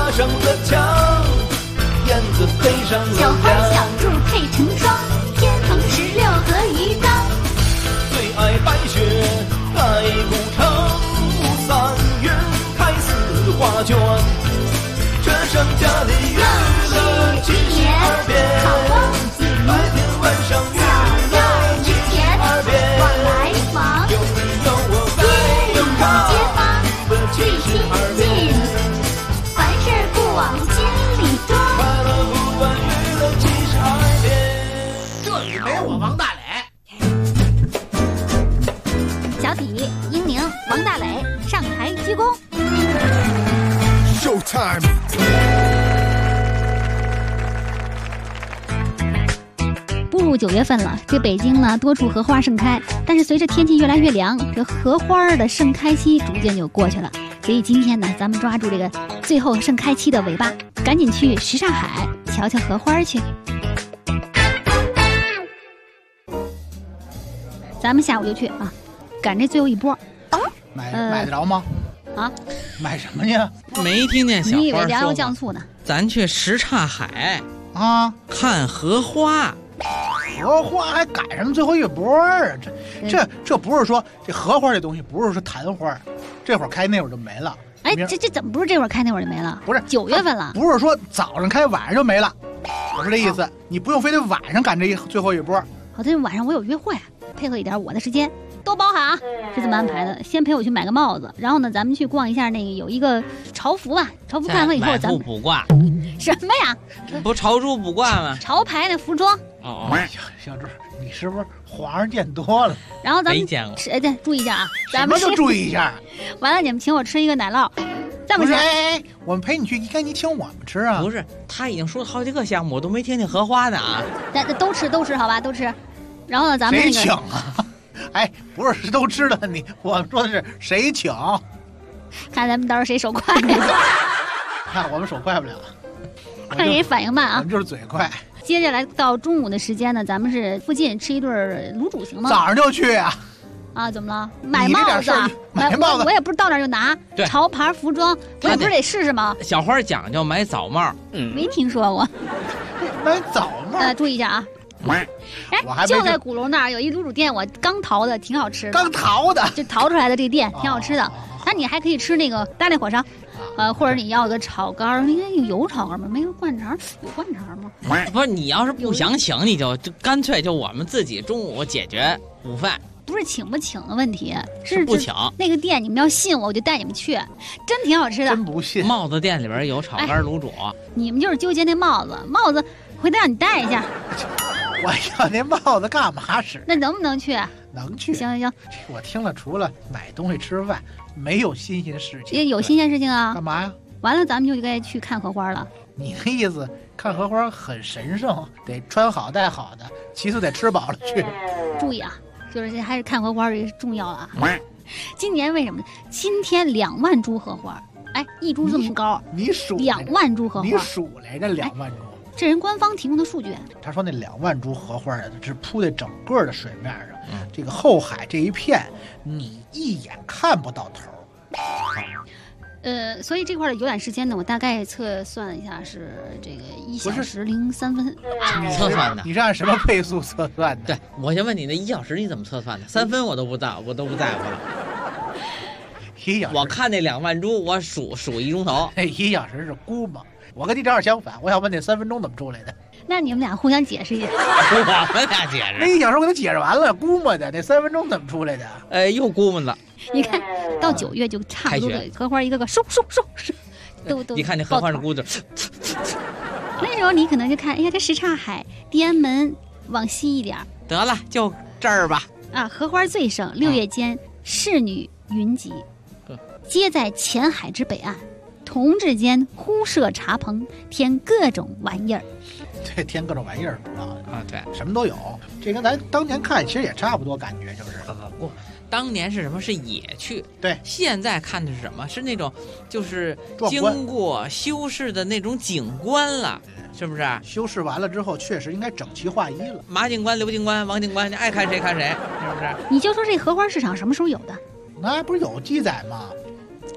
爬上了墙，燕子飞上了小花梁。 小兔配成双，天蓬16和鱼缸。 最爱白雪盖古城，3月开4花卷。这盛家里圆了72遍，白天晚上圆了72遍。 往来房， 有你有我在街里的街坊最亲 72 近， 遍。 凡事不往心里装。 快乐不完娱乐72遍。 这里没我王大磊。 小体、英宁、王大磊上台鞠躬。 Showtime！ 步入9月份了，这北京呢多处荷花盛开，但是随着天气越来越凉，这荷花的盛开期逐渐就过去了。所以今天呢，咱们抓住这个最后盛开期的尾巴，赶紧去什刹海瞧瞧荷花去。咱们下午就去啊，赶这最后一波。 买得着吗？ 啊， 买什么去？ 没听见小你以为粮油花说吗？ 酱醋呢？ 咱去什刹海啊， 看荷花。 荷花还赶上最后一波啊！这不是说这荷花这东西不是说昙花，这会儿开那会儿就没了。 哎，这怎么不是这会儿开那会儿就没了？ 不是 9月份了， 不是说早上开晚上就没了，不是这意思。你不用非得晚上赶这最后一波。 好的，晚上我有约会，配合一点我的时间，都包涵啊。是这么安排的，先陪我去买个帽子，然后呢，咱们去逛一下那个有一个潮服吧，潮服看完以后，咱们卜卦什么呀？ 不朝珠卜卦吗？ 潮牌那服装。 哦， 哎呀，小志，你是不是皇上见多了？ 然后咱们没见过吃，对，注意一下啊，咱什么们都注意一下。 完了，你们请我吃一个奶酪，再不是， 行， 哎，我们陪你去，应该你请我们吃啊。 不是，他已经说了好几个项目，我都没听见荷花呢啊！ 咱都吃，好吧，都吃。然后呢，咱们谁那个请啊？哎，不是都知道你，我们说的是谁请？ 看咱们到时候谁手快， 看我们手快不了， 看谁反应慢啊我们。就是嘴快。 接下来到中午的时间呢，咱们是附近吃一顿卤煮行吗？ 早上就去啊！ 啊，怎么了？买你这帽子点事儿，买帽子我也不是到那儿就拿对潮牌服装，我也不是得试试吗？ 小花讲究买早帽， 没听说过。 买早帽， 注意一下啊！ 我还哎， 没就在鼓楼那儿有一卤煮店，我刚淘的，挺好吃的。 刚淘的， 就淘出来的这个店挺好吃的。 哦那你还可以吃那个大力火烧，或者你要个炒肝儿，应该有油炒肝吗？没有灌肠，有灌肠吗？ 不是你要是不想请，你就干脆就我们自己中午解决午饭， 不是请不请的问题，是不请。 那个店你们要信我，我就带你们去，真挺好吃的。 真不信。 帽子店里边有炒肝卤煮， 你们就是纠结那帽子，回头让你戴一下， 我要那帽子干嘛使？ 那能不能去？ 能去。 行， 我听了，除了买东西吃饭，没有新鲜事情。 也有新鲜事情啊。 干嘛呀？ 完了，咱们就该去看荷花了。 你的意思，看荷花很神圣，得穿好戴好的，其次得吃饱了去。 注意啊，就是这还是看荷花这是重要的啊。今年为什么？今天2万株荷花，哎，一株这么高， 你数 2万株荷花， 你数来着2万株。 这人官方提供的数据。 他说那2万株荷花是铺在整个的水面上，这个后海这一片，你一眼看不到头。 所以这块的游览时间呢，我大概测算一下是这个1小时03分。 测算的。 你是按什么配速测算的？ 对，我先问你，那1小时你怎么测算的？3分我都不在乎了。 1小时， 我看那2万株，我数1钟头。 那1小时是估摸。我跟你正好相反，我想问那3分钟怎么出来的？ 那你们俩互相解释一下。 我们俩解释。 那1小时我给他解释完了，估摸的。那3分钟怎么出来的？ 又估摸了。 你看到9月就差不多的荷花一个个收，都。 你看那荷花的骨头。 那时候你可能就看，哎呀，这什刹海、地安门往西一点。 得了，就这儿吧。 啊，荷花最盛，6月间，仕女云集，皆在前海之北岸。同志间呼设茶棚，添各种玩意儿。 对，添各种玩意儿主要的啊，对， 什么都有。这跟咱当年看其实也差不多，感觉就是。 不，当年是什么？是野趣。 对， 现在看的是什么？是那种就是经过修饰的那种景观了，是不是？ 修饰完了之后，确实应该整齐划一了。 马警官、刘警官、王警官，你爱看谁看谁，是不是？ 你就说这荷花市场什么时候有的？ 那不是有记载吗？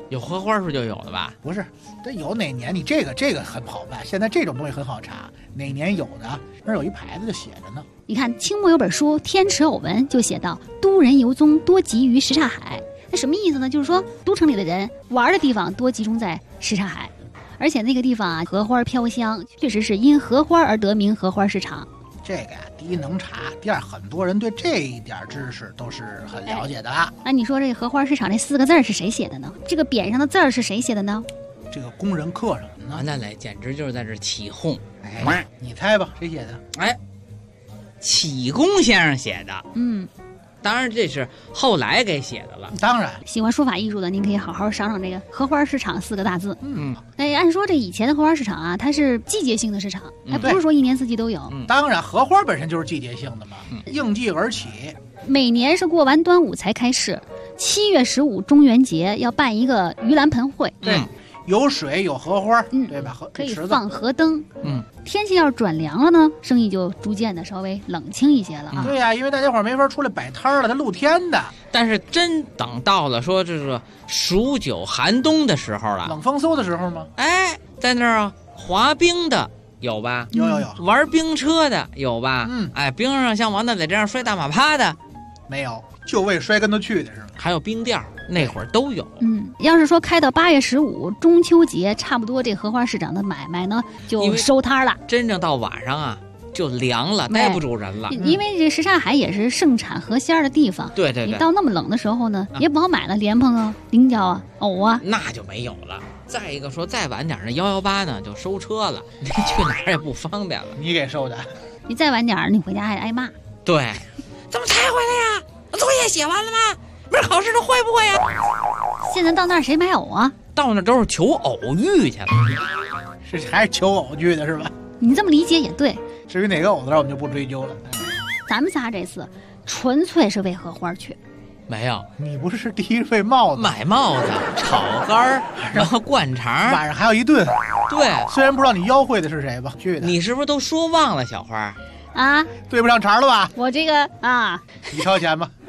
有荷花时候就有了吧？ 不是，这有哪年你这个很好办，现在这种东西很好查，哪年有的那儿有一牌子就写着呢。 你看清末有本书《天池偶文》就写到，都人游踪多集于什刹海。那什么意思呢？就是说都城里的人玩的地方多集中在什刹海，而且那个地方啊荷花飘香，确实是因荷花而得名荷花市场。 这个呀，第一能查，第二很多人对这一点知识都是很了解的啦。 那你说这个荷花市场这4个字是谁写的呢？这个匾上的字儿是谁写的呢？ 这个工人刻上的呢。 那来简直就是在这起哄。 哎，你猜吧，谁写的？ 哎，启功先生写的。当然这是后来给写的了。 当然， 喜欢书法艺术的，您可以好好赏赏这个荷花市场4个大字。按说这以前的荷花市场啊，它是季节性的市场，还不是说一年四季都有。 当然，荷花本身就是季节性的嘛，应季而起。 每年是过完端午才开市，7月15中元节要办一个盂兰盆会。 对。有水有荷花，对吧？ 可以放河灯。天气要是转凉了呢，生意就逐渐的稍微冷清一些了啊。 对呀，因为大家伙没法出来摆摊了，它露天的。 但是真等到了说这个数9寒冬的时候了， 冷风嗖的时候吗？ 哎，在那儿滑冰的有吧？ 有。 玩冰车的有吧？哎，冰上像王大磊这样摔大马趴的没有，就为摔跟头去的是吗？ 还有冰钓，那会儿都有。 要是说开到8月15中秋节，差不多这荷花市场的买卖呢就收摊了。 真正到晚上啊，就凉了，待不住人了。 因为这什刹海也是盛产荷仙的地方。 对。 你到那么冷的时候呢，也不好买了，莲蓬啊、菱角啊、藕啊， 那就没有了。再一个说，再晚点那118呢就收车了，你去哪儿也不方便了。 你给收的， 你再晚点你回家还得挨骂。 对，怎么才回来呀？作业写完了吗？明儿考试都会不会呀？ 现在到那儿谁买藕啊？ 到那都是求偶遇去了， 还是求偶去的是吧？ 你这么理解也对。 至于哪个偶字，我们就不追究了。 咱们仨这次纯粹是为荷花去。 没有， 你不是第一位帽子， 买帽子、炒肝，然后灌肠， 晚上还有一顿。 对， 虽然不知道你邀会的是谁吧，去的。 你是不是都说忘了，小花啊？ 对不上茬了吧？ 我这个啊， 你掏钱吧。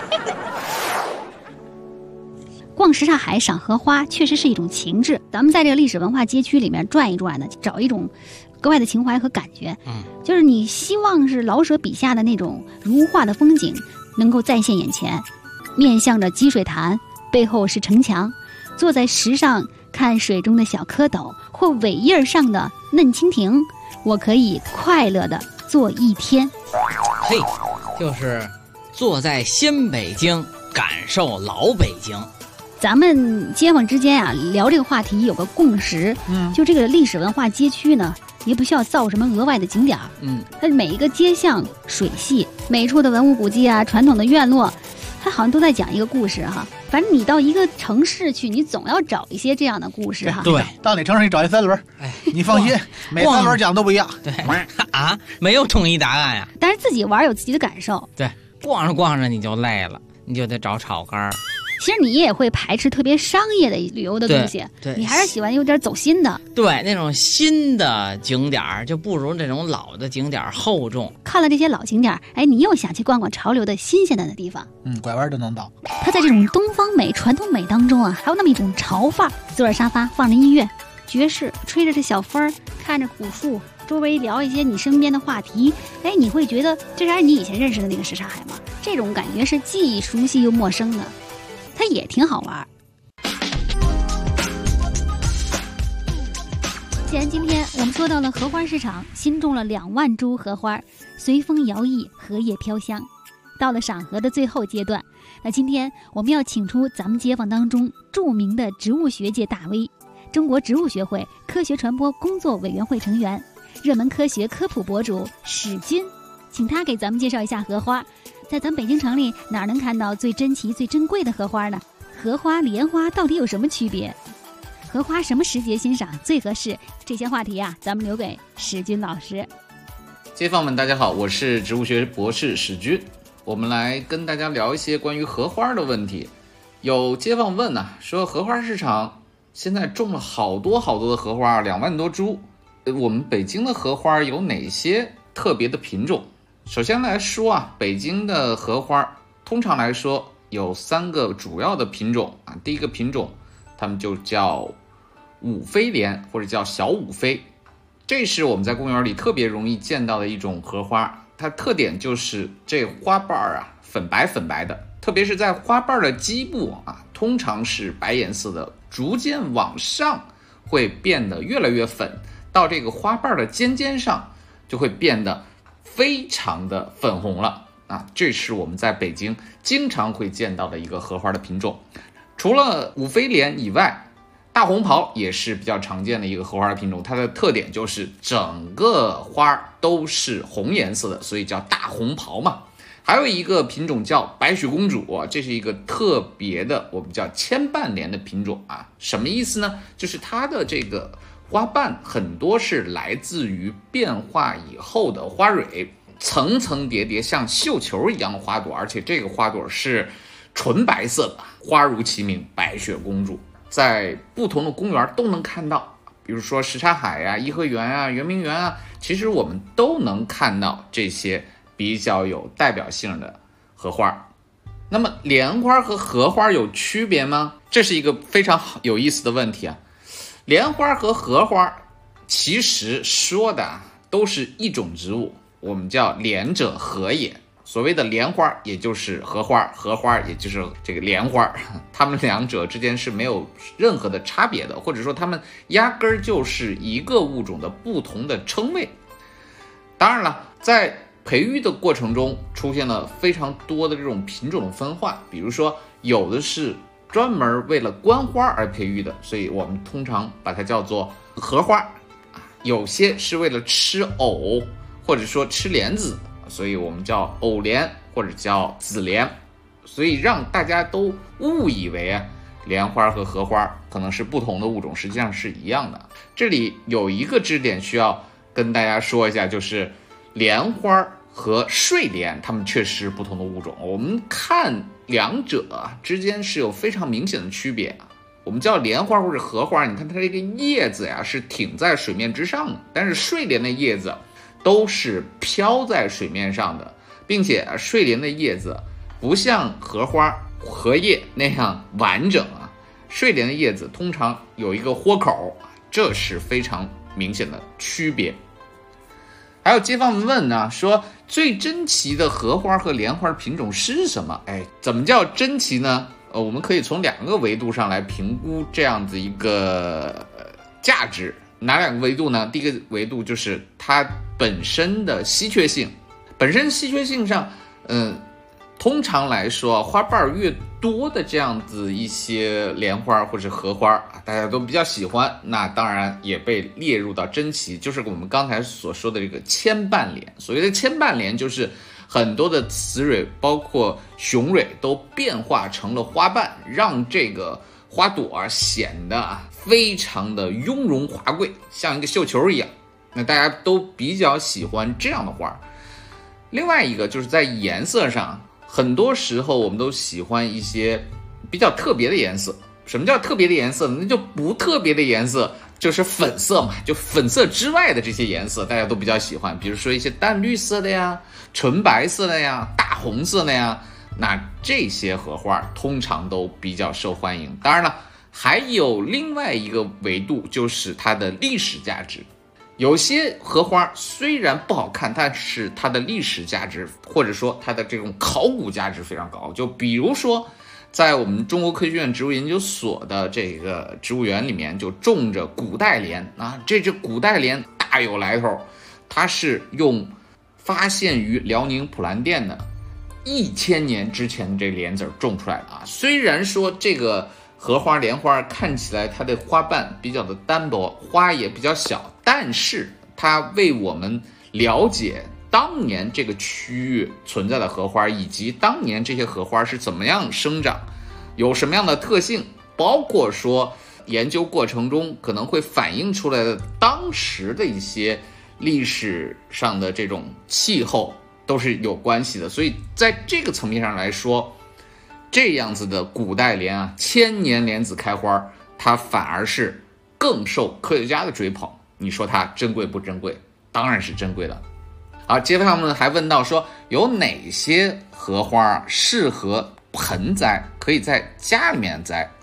逛什刹海赏荷花确实是一种情致，咱们在这个历史文化街区里面转一转呢，找一种格外的情怀和感觉。就是你希望是老舍笔下的那种如画的风景能够再现眼前，面向着积水潭，背后是城墙，坐在石上看水中的小蝌蚪或苇叶上的嫩蜻蜓，我可以快乐的坐一天。 嘿，就是坐在新北京，感受老北京。 咱们街坊之间啊聊这个话题有个共识，就这个历史文化街区呢，也不需要造什么额外的景点，它每一个街巷水系，每处的文物古迹啊、传统的院落，它好像都在讲一个故事哈。反正你到一个城市去，你总要找一些这样的故事哈。 对， 到哪城市你找一3轮，你放心，每3轮讲都不一样。 对啊，没有统一答案呀。 但是自己玩有自己的感受。 对，逛着逛着你就累了，你就得找炒肝。 其实你也会排斥特别商业的旅游的东西， 对， 你还是喜欢有点走心的。 对，那种新的景点就不如这种老的景点厚重。 看了这些老景点，哎，你又想去逛逛潮流的新鲜的地方。 拐弯就能到。 它在这种东方美、传统美当中啊，还有那么一种潮范儿。坐着沙发，放着音乐，爵士，吹着这小风儿，看着古树，周围聊一些你身边的话题，哎，你会觉得这是你以前认识的那个什刹海吗？这种感觉是既熟悉又陌生的。它也挺好玩。既然今天我们说到了荷花市场，新种了2万株荷花，随风摇曳，荷叶飘香。到了赏荷的最后阶段，那今天我们要请出咱们街坊当中著名的植物学界大 V， 中国植物学会科学传播工作委员会成员，热门科学科普博主史军，请他给咱们介绍一下荷花。在咱北京城里哪能看到最珍奇最珍贵的荷花呢？荷花莲花到底有什么区别？荷花什么时节欣赏最合适？这些话题啊，咱们留给史军老师。 街坊们大家好，我是植物学博士史军，我们来跟大家聊一些关于荷花的问题。有街坊问说荷花市场现在种了好多的荷花，2万多株，我们北京的荷花有哪些特别的品种？首先来说北京的荷花通常来说有3个主要的品种第一个品种它们就叫五飞莲或者叫小五飞。这是我们在公园里特别容易见到的一种荷花，它特点就是这花瓣啊粉白粉白的，特别是在花瓣的基部啊，通常是白颜色的，逐渐往上会变得越来越粉，到这个花瓣的尖尖上就会变得非常的粉红了啊！这是我们在北京经常会见到的一个荷花的品种。除了五飞莲以外，大红袍也是比较常见的一个荷花的品种，它的特点就是整个花都是红颜色的，所以叫大红袍嘛。还有一个品种叫白雪公主，这是一个特别的我们叫千瓣莲的品种啊。什么意思呢？就是它的这个花瓣很多是来自于变化以后的花蕊，层层叠叠像绣球一样的花朵，而且这个花朵是纯白色的，花如其名，白雪公主。在不同的公园都能看到，比如说什刹海啊、颐和园啊、圆明园啊，其实我们都能看到这些比较有代表性的荷花。那么莲花和荷花有区别吗？这是一个非常有意思的问题啊。莲花和荷花其实说的都是一种植物，我们叫莲者荷也。所谓的莲花也就是荷花，荷花也就是这个莲花，它们两者之间是没有任何的差别的，或者说它们压根儿就是一个物种的不同的称谓。当然了，在培育的过程中出现了非常多的这种品种的分化，比如说有的是专门为了观花而培育的，所以我们通常把它叫做荷花；有些是为了吃藕或者说吃莲子，所以我们叫藕莲或者叫紫莲，所以让大家都误以为莲花和荷花可能是不同的物种，实际上是一样的。这里有一个知识点需要跟大家说一下，就是莲花和睡莲它们确实不同的物种，我们看两者之间是有非常明显的区别。我们叫莲花或者荷花，你看它这个叶子是挺在水面之上的，但是睡莲的叶子都是飘在水面上的，并且睡莲的叶子不像荷花荷叶那样完整睡莲的叶子通常有一个豁口，这是非常明显的区别。还有街坊们问呢，说最珍奇的荷花和莲花品种是什么？怎么叫珍奇呢？我们可以从两个维度上来评估这样子一个价值。哪两个维度呢？第一个维度就是它本身的稀缺性。本身稀缺性上，通常来说，花瓣越多的这样子一些莲花或者荷花，大家都比较喜欢，那当然也被列入到珍奇，就是我们刚才所说的这个千瓣莲。所谓的千瓣莲，就是很多的雌蕊，包括雄蕊，都变化成了花瓣，让这个花朵显得非常的雍容华贵，像一个绣球一样。那大家都比较喜欢这样的花。另外一个就是在颜色上，很多时候我们都喜欢一些比较特别的颜色。什么叫特别的颜色呢？那就不特别的颜色，就是粉色嘛，就粉色之外的这些颜色大家都比较喜欢，比如说一些淡绿色的呀、纯白色的呀、大红色的呀，那这些荷花通常都比较受欢迎。当然了，还有另外一个维度，就是它的历史价值。有些荷花虽然不好看，但是它的历史价值或者说它的这种考古价值非常高。就比如说在我们中国科学院植物研究所的这个植物园里面就种着古代莲这只古代莲大有来头，它是用发现于辽宁普兰店的1000年之前的这莲子种出来的虽然说这个荷花莲花看起来它的花瓣比较的单薄，花也比较小，但是它为我们了解当年这个区域存在的荷花，以及当年这些荷花是怎么样生长，有什么样的特性，包括说研究过程中可能会反映出来的当时的一些历史上的这种气候都是有关系的。所以在这个层面上来说，这样子的古代莲1000年莲子开花，它反而是更受科学家的追捧。你说它珍贵不珍贵？当然是珍贵的。好，街坊们还问到说，有哪些荷花适合盆栽，可以在家里面栽？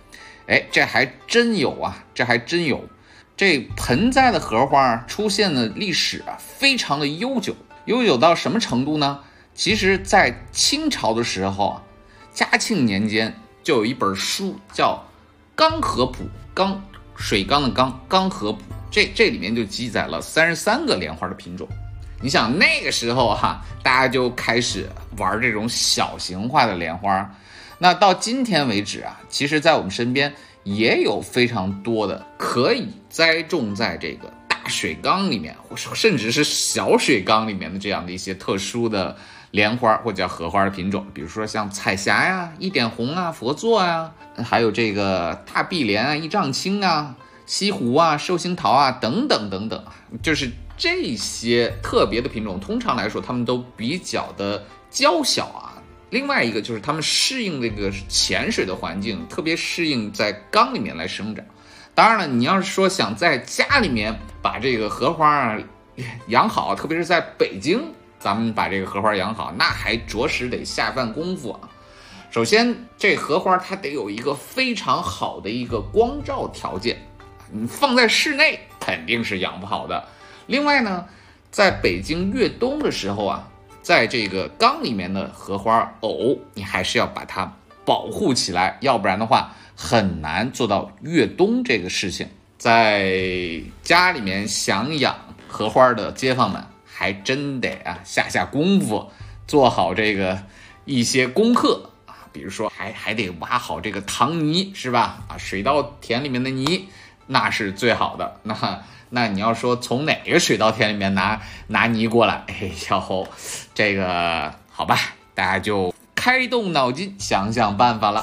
哎，这还真有啊，这还真有。这盆栽的荷花出现的历史啊，非常的悠久，悠久到什么程度呢？其实，在清朝的时候啊，嘉庆年间就有一本书叫《刚和谱》，刚水缸的缸，刚和谱。这里面就记载了33个莲花的品种。你想那个时候哈，大家就开始玩这种小型化的莲花。那到今天为止啊，其实在我们身边也有非常多的可以栽种在这个大水缸里面，或甚至是小水缸里面的这样的一些特殊的莲花或叫荷花的品种，比如说像彩霞呀、一点红啊、佛座啊，还有这个大碧莲啊、一丈青啊、西湖啊、寿星桃啊等等等等，就是这些特别的品种，通常来说它们都比较的娇小啊。另外一个就是它们适应这个浅水的环境，特别适应在缸里面来生长。当然了，你要是说想在家里面把这个荷花啊养好，特别是在北京，咱们把这个荷花养好，那还着实得下饭功夫啊。首先，这荷花它得有一个非常好的一个光照条件，你放在室内肯定是养不好的。另外呢，在北京越冬的时候啊，在这个缸里面的荷花藕，你还是要把它保护起来，要不然的话很难做到越冬这个事情。在家里面想养荷花的街坊们，还真得下功夫，做好这个一些功课啊，比如说还得挖好这个塘泥，是吧？水稻田里面的泥那是最好的。那你要说从哪个水稻田里面拿泥过来，这个好吧，大家就开动脑筋想想办法了。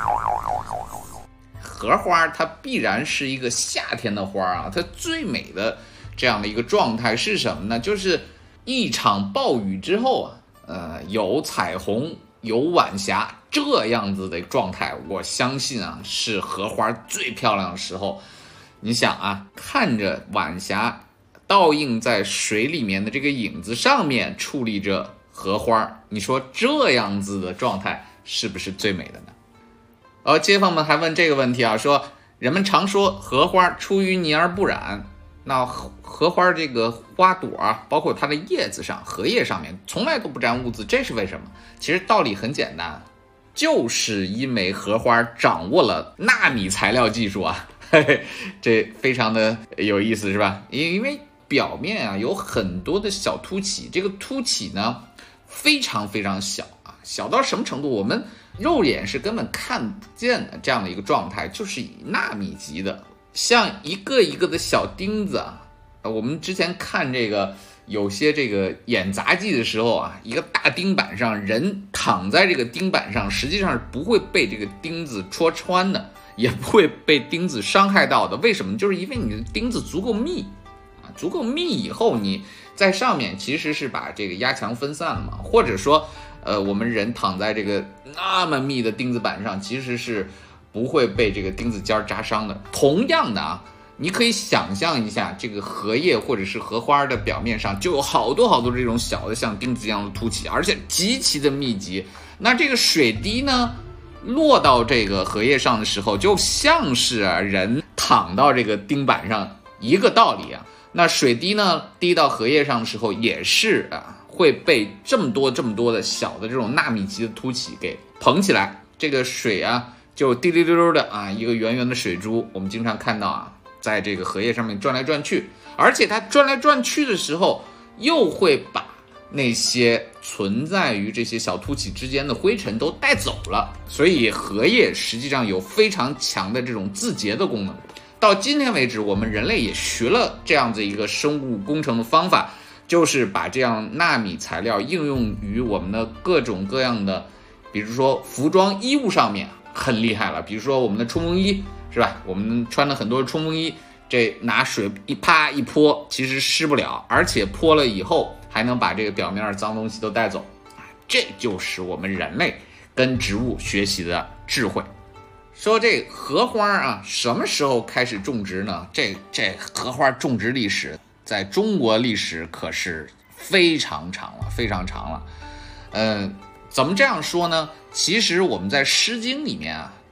荷花它必然是一个夏天的花啊，它最美的这样的一个状态是什么呢？就是一场暴雨之后啊，有彩虹有晚霞这样子的状态，我相信啊是荷花最漂亮的时候。你想啊，看着晚霞倒映在水里面的这个影子上面矗立着荷花，你说这样子的状态是不是最美的呢？而街坊们还问这个问题啊，说人们常说荷花出淤泥而不染，那荷花这个花朵啊，包括它的叶子上、荷叶上面从来都不沾污渍，这是为什么？其实道理很简单，就是因为荷花掌握了纳米材料技术啊。这非常的有意思，是吧？因为表面啊有很多的小凸起，这个凸起呢非常非常小啊，小到什么程度？我们肉眼是根本看不见的这样的一个状态，就是以纳米级的，像一个一个的小钉子啊。我们之前看这个有些这个演杂技的时候啊，一个大钉板上，人躺在这个钉板上，实际上是不会被这个钉子戳穿的。也不会被钉子伤害到的，为什么？就是因为你的钉子足够密啊，足够密以后，你在上面其实是把这个压强分散了嘛，或者说，我们人躺在这个那么密的钉子板上，其实是不会被这个钉子尖扎伤的。同样的啊，你可以想象一下，这个荷叶或者是荷花的表面上就有好多好多这种小的像钉子一样的凸起，而且极其的密集。那这个水滴呢？落到这个荷叶上的时候，就像是人躺到这个钉板上一个道理啊。那水滴呢滴到荷叶上的时候，也是会被这么多的小的这种纳米级的凸起给捧起来，这个水啊就滴溜溜的一个圆圆的水珠，我们经常看到在这个荷叶上面转来转去，而且它转来转去的时候，又会把那些存在于这些小凸起之间的灰尘都带走了，所以荷叶实际上有非常强的这种自洁的功能。到今天为止，我们人类也学了这样子一个生物工程的方法，就是把这样纳米材料应用于我们的各种各样的，比如说服装衣物上面，很厉害了。比如说我们的冲锋衣，是吧？我们穿了很多冲锋衣，这拿水一泼，其实湿不了，而且泼了以后还能把这个表面的脏东西都带走，这就是我们人类跟植物学习的智慧。说这荷花什么时候开始种植呢？这荷花种植历史在中国历史可是非常长了，非常长了。怎么这样说呢？其实我们在《诗经》里面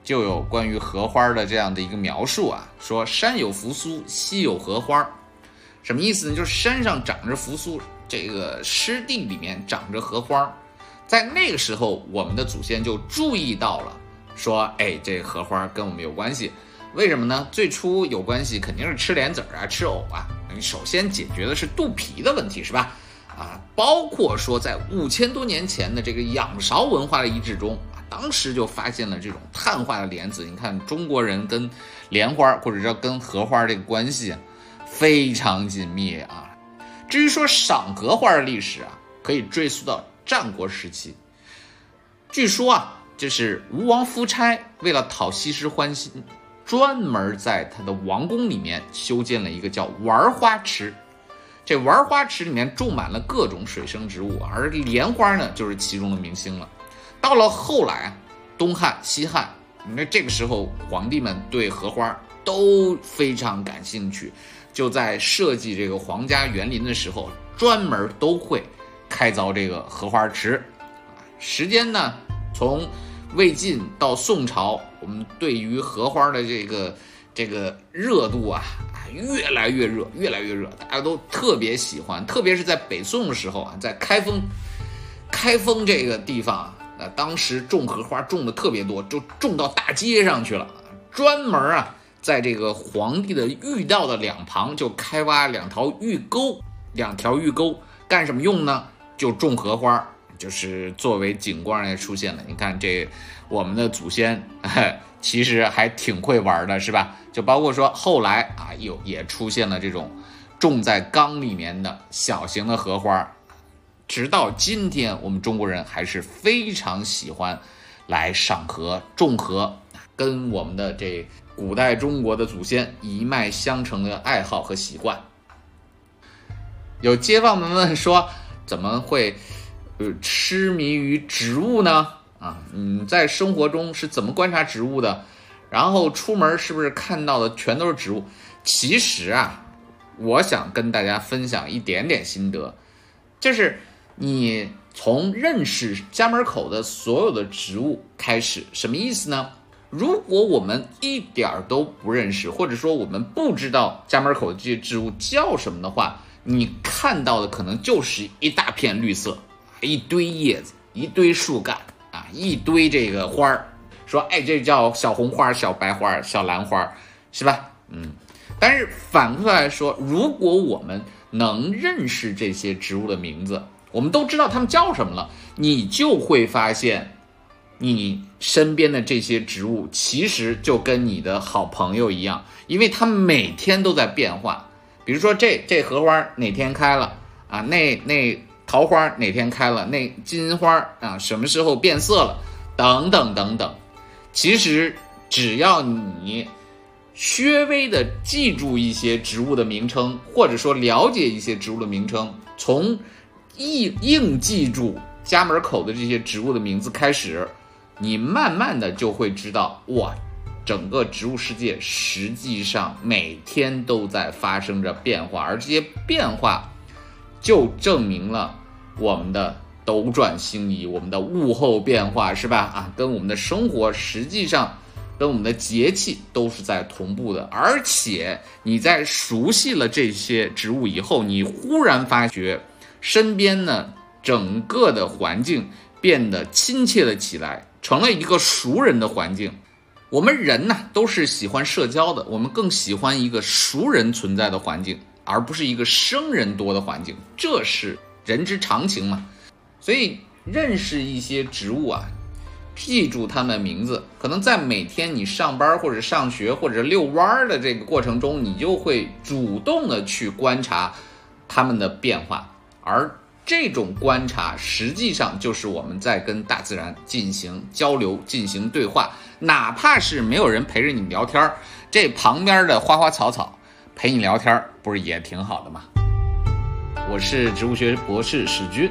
就有关于荷花的这样的一个描述啊，说山有扶苏，溪有荷花。什么意思呢？就是山上长着扶苏，这个湿地里面长着荷花。在那个时候，我们的祖先就注意到了，说，这荷花跟我们有关系。为什么呢？最初有关系肯定是吃莲子啊，吃藕啊。你首先解决的是肚皮的问题，是吧？包括说在5000多年前的这个仰韶文化的遗址中，当时就发现了这种碳化的莲子。你看中国人跟莲花或者叫跟荷花这个关系非常紧密啊。至于说赏荷花的历史啊，可以追溯到战国时期。据说啊，这是吴王夫差为了讨西施欢心，专门在他的王宫里面修建了一个叫玩花池。这玩花池里面种满了各种水生植物，而莲花呢就是其中的明星了。到了后来东汉西汉，那这个时候皇帝们对荷花都非常感兴趣，就在设计这个皇家园林的时候，专门都会开凿这个荷花池。时间呢，从魏晋到宋朝，我们对于荷花的这个热度啊，越来越热，越来越热，大家都特别喜欢。特别是在北宋的时候啊，在开封这个地方啊，当时种荷花种的特别多，就种到大街上去了，专门啊，在这个皇帝的御道的两旁就开挖两条御沟，干什么用呢？就种荷花，就是作为景观来出现的。你看这我们的祖先其实还挺会玩的，是吧？就包括说后来啊，也出现了这种种在缸里面的小型的荷花，直到今天我们中国人还是非常喜欢来赏荷种荷，跟我们的这古代中国的祖先一脉相承的爱好和习惯。有街坊们问说，怎么会痴迷于植物呢？在生活中是怎么观察植物的？然后出门是不是看到的全都是植物？其实啊，我想跟大家分享一点点心得，就是你从认识家门口的所有的植物开始。什么意思呢？如果我们一点都不认识，或者说我们不知道家门口的这些植物叫什么的话，你看到的可能就是一大片绿色，一堆叶子，一堆树干啊，一堆这个花儿，说这叫小红花、小白花、小兰花，是吧？但是反过来说，如果我们能认识这些植物的名字，我们都知道它们叫什么了，你就会发现你身边的这些植物其实就跟你的好朋友一样，因为它们每天都在变化。比如说这荷花哪天开了啊，那桃花哪天开了，那金花啊什么时候变色了，等等等等。其实只要你稍微的记住一些植物的名称，或者说了解一些植物的名称，从硬记住家门口的这些植物的名字开始，你慢慢的就会知道，哇，整个植物世界实际上每天都在发生着变化，而这些变化就证明了我们的斗转星移，我们的物候变化，是吧？跟我们的生活实际上跟我们的节气都是在同步的。而且你在熟悉了这些植物以后，你忽然发觉身边呢整个的环境变得亲切了起来，成了一个熟人的环境。我们人呢都是喜欢社交的，我们更喜欢一个熟人存在的环境，而不是一个生人多的环境，这是人之常情嘛。所以认识一些植物啊，记住它们名字，可能在每天你上班或者上学或者遛弯的这个过程中，你就会主动的去观察它们的变化，而这种观察实际上就是我们在跟大自然进行交流，进行对话。哪怕是没有人陪着你聊天，这旁边的花花草草陪你聊天，不是也挺好的吗？我是植物学博士史军。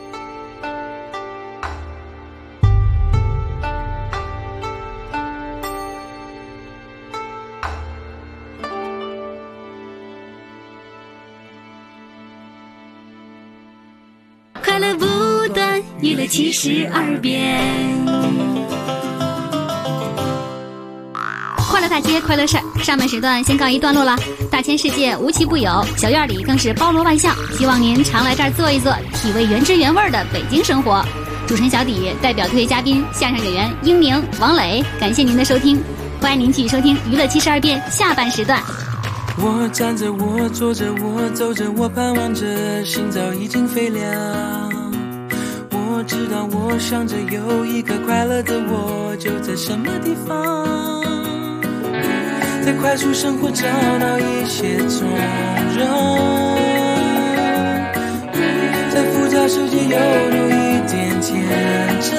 快乐不断，娱乐72变。 大街快乐事儿，上半时段先告一段落了。大千世界无奇不有，小院里更是包罗万象，希望您常来这儿坐一坐，体味原汁原味的北京生活。主持人小底代表特约嘉宾相声演员英明、王磊，感谢您的收听，欢迎您继续收听娱乐72变下半时段。 我站着，我坐着，我走着，我盼望着，心早已经飞亮。我知道，我想着，有一个快乐的我，就在什么地方。在快速生活找到一些从容，在复杂世界有多一点天真。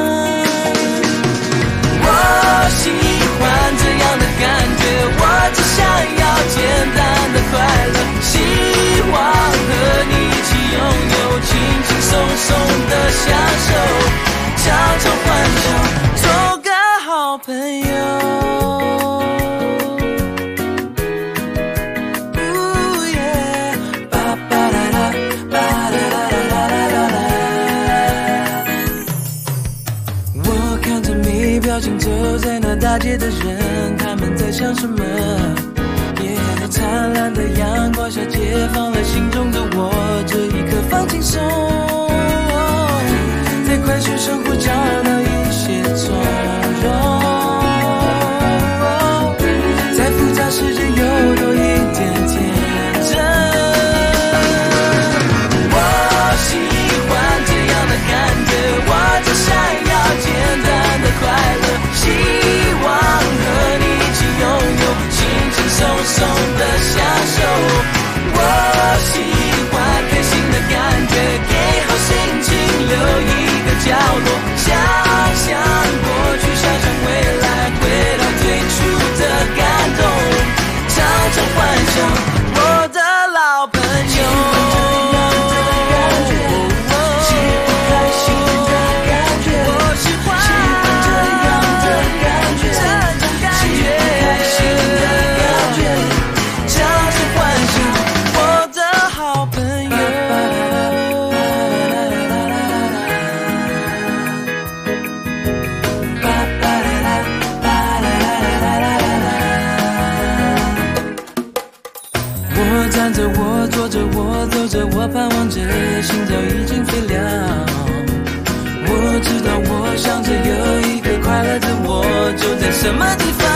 我喜欢这样的感觉，我只想要简单的快乐，希望和你一起拥有轻轻松松的享受，常常欢笑，做个好朋友。表情走在那大街的人，他们在想什么？灿烂的阳光下解放了心中的我，这一刻放轻松，在快速生活找到一些从容，在复杂世界有多一点天真。我喜欢这样的感觉，我只想要简单的快乐，希望和你一起拥有轻轻松松的享受。我喜欢开心的感觉，给好心情留一个角落，想想过去，想想未来，回到最初的感动，常常欢笑，我的老朋友。我坐着，我走着，我盼望着，心早已经飞亮。我知道，我想着，有一个快乐的我，就在什么地方。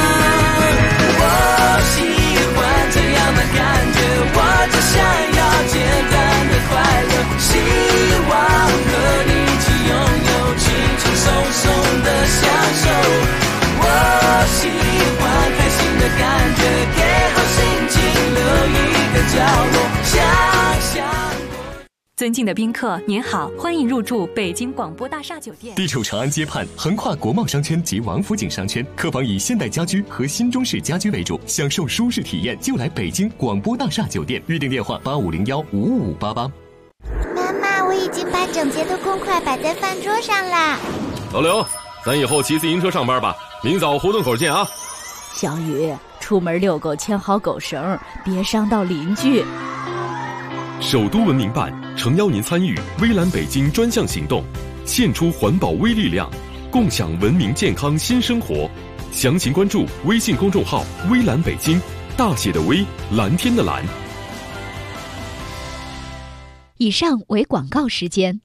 我喜欢这样的感觉，我只想要简单的快乐，希望和你一起拥有轻轻松松的享受。我喜欢开心的感觉，给好心情留一个角落，想想过。 尊敬的宾客，您好，欢迎入住北京广播大厦酒店。 地处长安街畔，横跨国贸商圈及王府井商圈，客房以现代家居和新中式家居为主，享受舒适体验就来北京广播大厦酒店。预订电话8501-55588。 妈妈，我已经把整洁的公筷摆在饭桌上啦。 老刘，咱以后骑自行车上班吧，明早胡同口见啊。 小雨，出门遛狗牵好狗绳，别伤到邻居。 首都文明办诚邀您参与微蓝北京专项行动，献出环保微力量，共享文明健康新生活。详情关注微信公众号微蓝北京，大写的微，蓝天的蓝。 以上为广告时间。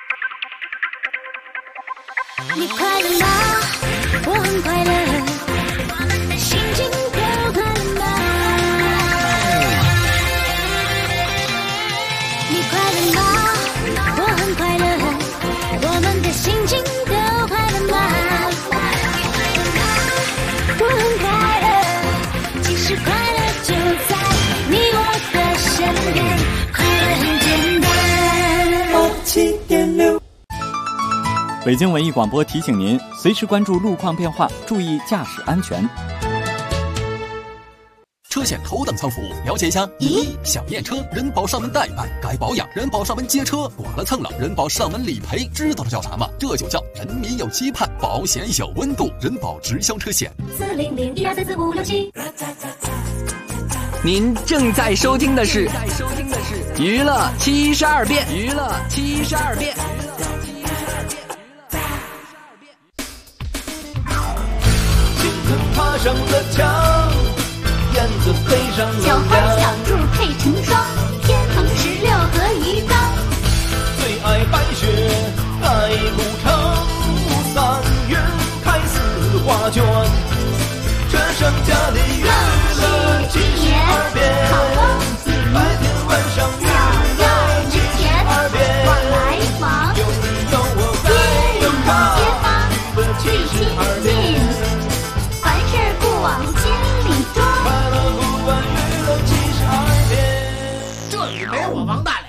你快乐吗？我很快乐，心情都快乐吗？你快乐吗？我很快乐，我们的心情都快乐吗？我很快乐，其实快乐就在你我的身边，快乐很简单。7.6 北京文艺广播提醒您，随时关注路况变化，注意驾驶安全。 车险头等舱服务，了解一下。小验车，人保上门代办；该保养，人保上门接车；剐了蹭了，人保上门理赔。知道这叫啥吗？这就叫人民有期盼，保险有温度。人保直销车险。40012344567。 您正在收听的是娱乐72变。娱乐72变。 怕上了墙，燕子飞上了小花小梁。 兔配成双，天蓬16和鱼缸。 最爱白雪，爱古城，3月开4画卷。这剩下的娱乐72变，白天晚上娱乐72变。 往来忙， 有你有我在有他，娱乐72变。 凡事不往心里装， 快乐不管娱乐72变。 这里没我王大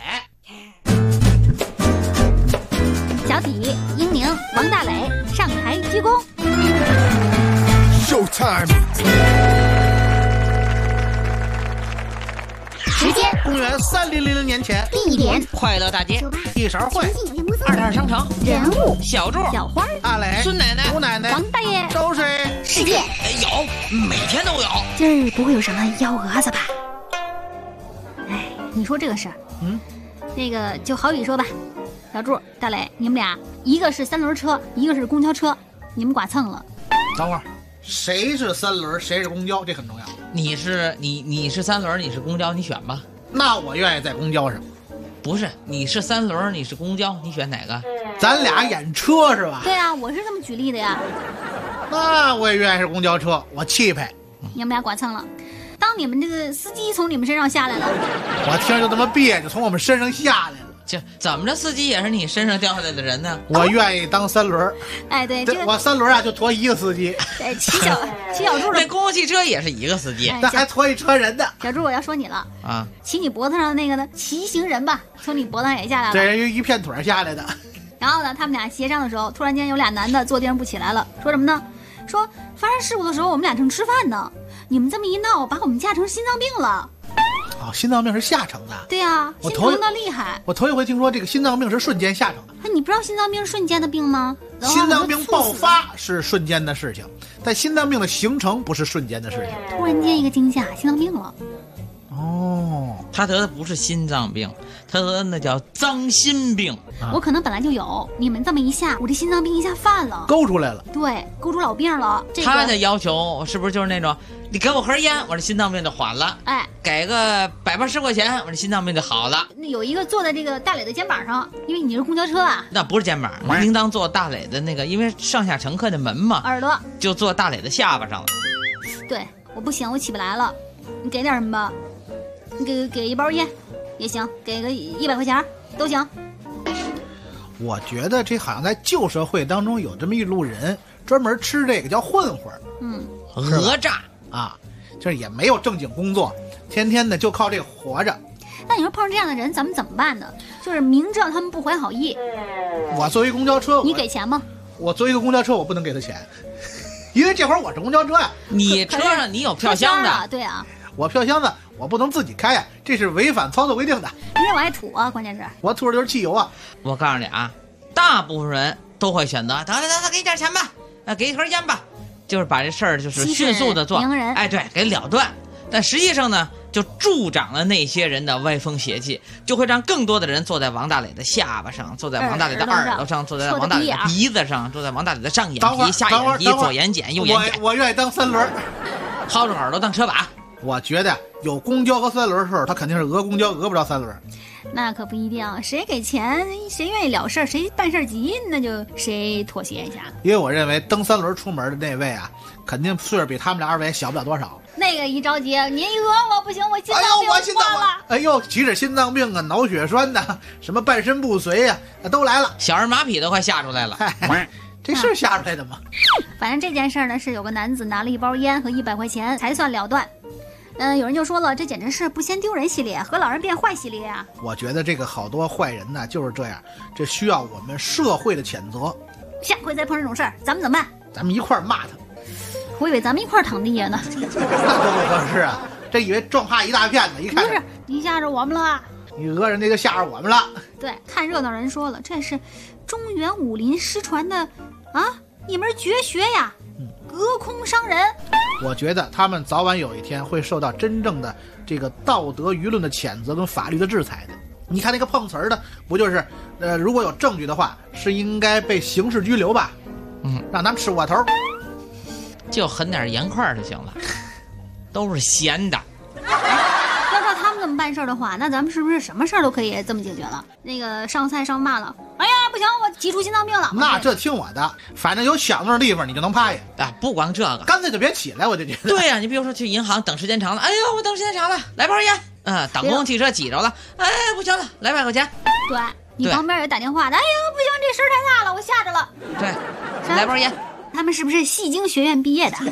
磊。 小体、英宁、王大磊上台鞠躬。 Showtime。 时间： 公元3000年前。 地点： 快乐大街。 一勺会。 22商城。 人物： 小柱、 小花、 阿磊、 孙奶奶、 吴奶奶、 王大爷。 都是世界有，每天都有。 今儿不会有什么幺蛾子吧？哎，你说这个事儿，那个就好比说吧，小柱、大磊，你们俩一个是3轮车，一个是公交车，你们剐蹭了。 等会儿，谁是3轮，谁是公交，这很重要。 你是3轮，你是公交，你选吧。 那我愿意在公交上。 不是，你是3轮，你是公交，你选哪个？ 咱俩演车是吧？ 对啊，我是这么举例的呀。 那我也愿意是公交车，我气派。 你们俩剐蹭了。当你们这个司机从你们身上下来了， 我听着就这么别扭，从我们身上下来了。 这怎么着？司机也是你身上掉下来的人呢？ 我愿意当3轮。 哎，对，这个我3轮啊，就驮一个司机。 对，骑小柱的那公共汽车也是一个司机， 那还驮一车人的。 小柱，我要说你了啊！ 骑你脖子上的那个呢，骑行人吧，从你脖子上也下来了。 这人一片腿下来的。 然后呢，他们俩协商的时候，突然间有俩男的坐地上不起来了，说什么呢？说发生事故的时候我们俩正吃饭呢，你们这么一闹，把我们架成心脏病了。 哦，心脏病是下乘的。 对啊，心疼的厉害。 我头一回听说这个心脏病是瞬间下乘的。 那你不知道心脏病是瞬间的病吗？ 心脏病爆发是瞬间的事情，但心脏病的形成不是瞬间的事情。 突然间一个惊吓，心脏病了。 哦， 他得的不是心脏病，他得的那叫脏心病。 我可能本来就有，你们这么一下，我这心脏病一下犯了， 勾出来了。 对，勾出老病了。 他的要求是不是就是那种，你给我盒烟，我这心脏病就缓了； 哎， 给个180块钱，我这心脏病就好了。 有一个坐在这个大磊的肩膀上，因为你是公交车啊。 那不是肩膀，应当坐大磊的那个，因为上下乘客的门嘛， 耳朵就坐大磊的下巴上了。 对，我不行，我起不来了，你给点什么吧？你给一包烟也行，给个100块钱都行。 我觉得这好像在旧社会当中有这么一路人，专门吃这个叫混混。 讹诈啊，就是也没有正经工作，天天的就靠这个活着。 那你说碰上这样的人，咱们怎么办呢？就是明知道他们不怀好意。 我作为公交车， 你给钱吗？ 我作为一个公交车，我不能给他钱，因为这会儿我是公交车呀。 你车上你有票箱的， 对啊。 我票箱子我不能自己开呀，这是违反操作规定的。 因为我爱吐啊，关键是我吐的就是汽油啊。 我告诉你啊，大部分人都会选择等，给你点钱吧，给一盒烟吧，就是把这事儿就是迅速的做，哎，对，给了断。但实际上呢，就助长了那些人的歪风邪气，就会让更多的人坐在王大磊的下巴上，坐在王大磊的耳朵上，坐在王大磊的鼻子上，坐在王大磊的上眼皮、下眼皮、左眼睑、右眼睑。 我愿意当3轮， 薅着耳朵当车把。 我觉得有公交和3轮的时候，他肯定是讹公交，讹不着3轮。 那可不一定，谁给钱，谁愿意了事儿，谁办事急，那就谁妥协一下。 因为我认为蹬3轮出门的那位啊，肯定岁数比他们俩2位小不了多少。 那个一着急，您讹我不行，我心脏病犯了。 哎呦，岂止心脏病啊，脑血栓呐，什么半身不遂啊，都来了。 小儿麻痹都快吓出来了。 这是吓出来的吗？ 反正这件事呢，是有个男子拿了一包烟和100块钱才算了断。有人就说了，这简直是不嫌丢人系列和老人变坏系列啊！ 我觉得这个好多坏人呢就是这样，这需要我们社会的谴责。 下回再碰这种事儿，咱们怎么办？ 咱们一块儿骂他。 我以为咱们一块儿躺地下呢。 那多不合适啊！这以为撞趴一大片子，一看不是你吓着我们了， 你讹人家就吓着我们了。 对，看热闹人说了，这是中原武林失传的一门绝学呀，隔空伤人。 我觉得他们早晚有一天会受到真正的这个道德舆论的谴责跟法律的制裁的。你看那个碰瓷儿的，不就是如果有证据的话，是应该被刑事拘留吧？让他们吃窝头。 就狠点盐块就行了，都是咸的。 要照他们这么办事的话，那咱们是不是什么事儿都可以这么解决了？那个上菜上慢了，哎呀不行，我急出心脏病了。 那这听我的，反正有响动的地方你就能趴下啊！不光这个， 干脆就别起来，我就觉得。 对呀、你比如说去银行等时间长了，哎呦我等时间长了，来包烟。等公共汽车挤着了，哎不行了，来100块钱。 对，你旁边有打电话的，哎呀不行，这声太大了，我吓着了。 对，来包烟。 他们是不是戏精学院毕业的？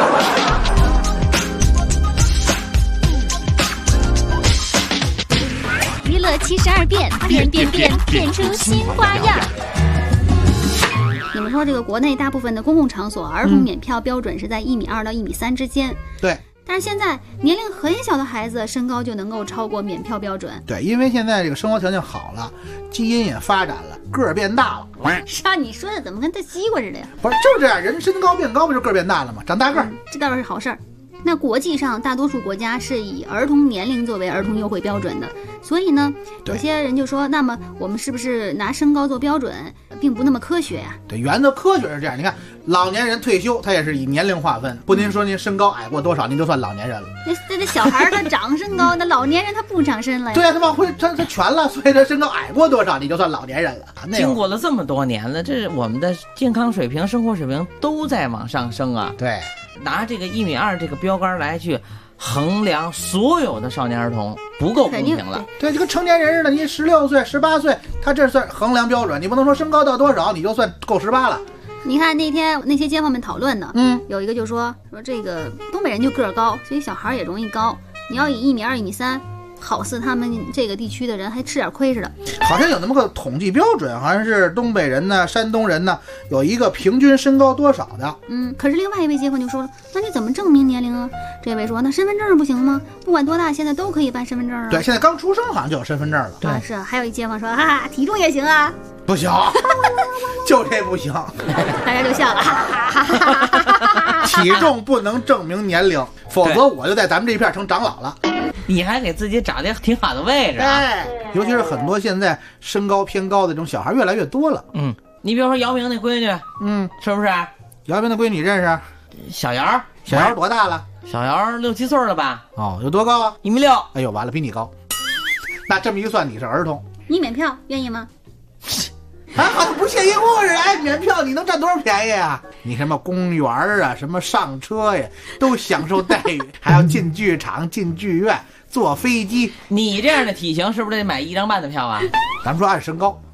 娱乐72变，变出新花样。你们说这个国内大部分的公共场所儿童免票标准是在1.2米到1.3米之间。 对。 但是现在年龄很小的孩子身高就能够超过免票标准。 对，因为现在这个生活条件好了，基因也发展了，个儿变大了。 是啊，你说的怎么跟大西瓜似的呀？ 不是，就是这样，人身高变高不就个儿变大了吗？长大个儿， 这倒是好事儿。那国际上大多数国家是以儿童年龄作为儿童优惠标准的，所以呢，有些人就说，那么我们是不是拿身高做标准，并不那么科学呀？ 对，原则科学是这样。你看，老年人退休，他也是以年龄划分，不您说您身高矮过多少，您就算老年人了。 那小孩他长身高，那老年人他不长身了呀。 对啊，他往回他全了，所以他身高矮过多少，你就算老年人了。 经过了这么多年了，这是我们的健康水平、生活水平都在往上升啊。 对。 拿这个1.2米这个标杆来去衡量所有的少年儿童，不够公平了。 对，就跟成年人似的，你16岁、18岁，他这算衡量标准，你不能说身高到多少你就算够18了。 你看那天那些街坊们讨论的，有一个就说这个东北人就个儿高，所以小孩也容易高。你要以1.2米、1.3米，好似他们这个地区的人还吃点亏似的。 好像有那么个统计标准，好像是东北人呢、山东人呢有一个平均身高多少的。 可是另外一位街坊就说了，那你怎么证明年龄啊？这位说，那身份证不行吗？不管多大，现在都可以办身份证啊。 对，现在刚出生好像就有身份证了。 对，是啊。还有一街坊说，体重也行啊。 不行，就这不行。 大家就笑了。 体重不能证明年龄，否则我就在咱们这片成长老了。 你还给自己找的挺好的位置啊！ 尤其是很多现在身高偏高的这种小孩越来越多了。 你比如说姚明那闺女，是不是？ 姚明的闺女认识？ 小姚， 小姚多大了？ 小姚6、7岁了吧？ 哦，有多高啊 ？1.6米。 哎呦，完了，比你高。那这么一算，你是儿童。 你免票愿意吗？ 好像不屑一顾似的。哎，免票你能占多少便宜啊？你什么公园啊，什么上车呀，都享受待遇，还要进剧场、进剧院、坐飞机。 你这样的体型是不是得买1张半的票啊？ 咱们说按身高。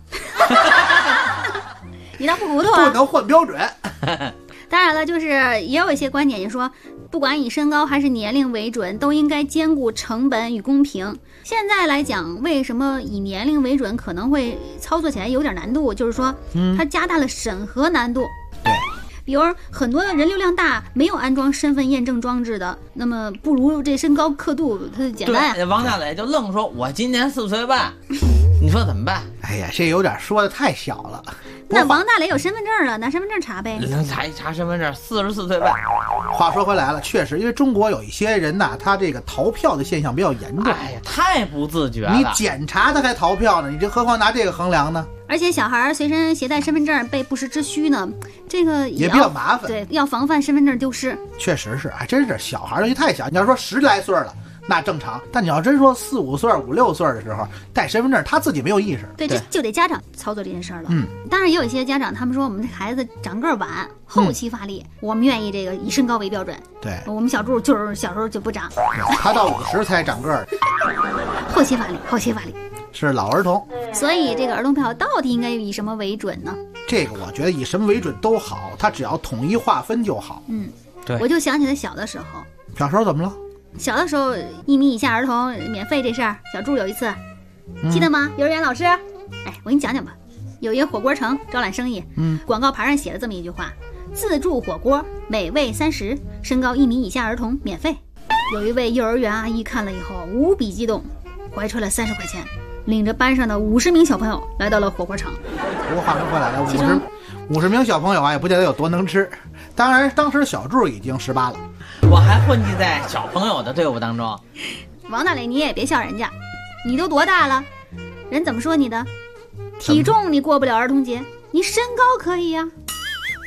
你倒不糊涂啊！ 不能换标准。 当然了，就是也有一些观点就说，不管以身高还是年龄为准，都应该兼顾成本与公平。现在来讲，为什么以年龄为准可能会操作起来有点难度？就是说，它加大了审核难度。 对， 比如很多人流量大，没有安装身份验证装置的，那么不如这身高刻度它简单。 对，王大磊就愣说：“我今年4岁半。”你说怎么办？ 哎呀，这有点说的太小了。 那王大磊有身份证了，拿身份证查呗。 查身份证，44岁半。 话说回来了，确实，因为中国有一些人呐，他这个逃票的现象比较严重。 哎呀，太不自觉了。 你检查他还逃票呢，你这何况拿这个衡量呢？ 而且小孩随身携带身份证被不时之需呢，这个也比较麻烦。 对，要防范身份证丢失。 确实是，还真是小孩尤其太小。你要说10来岁了。那正常，但你要真说4、5岁、5、6岁的时候带身份证，他自己没有意识。 对，这就得家长操作这件事儿了。当然也有一些家长，他们说我们这孩子长个儿晚，后期发力，我们愿意这个以身高为标准。 对， 我们小柱就是小时候就不长， 他到50才长个儿。 后期发力是老儿童。 所以这个儿童票到底应该以什么为准呢？ 这个我觉得以什么为准都好，他只要统一划分就好。 对， 我就想起来小的时候。 小时候怎么了？ 小的时候1米以下儿童免费这事儿，小柱有一次记得吗？幼儿园老师，哎，我给你讲讲吧。有一个火锅城招揽生意，广告牌上写了这么一句话：自助火锅，每位30，身高1米以下儿童免费。有一位幼儿园阿姨看了以后无比激动，怀揣了30块钱，领着班上的50名小朋友来到了火锅城。 不过话说回来了，50名小朋友啊，也不见得有多能吃。当然，当时小柱已经18了。 我还混迹在小朋友的队伍当中。 王大磊，你也别笑人家，你都多大了？人怎么说你的？体重你过不了儿童节，你身高可以呀。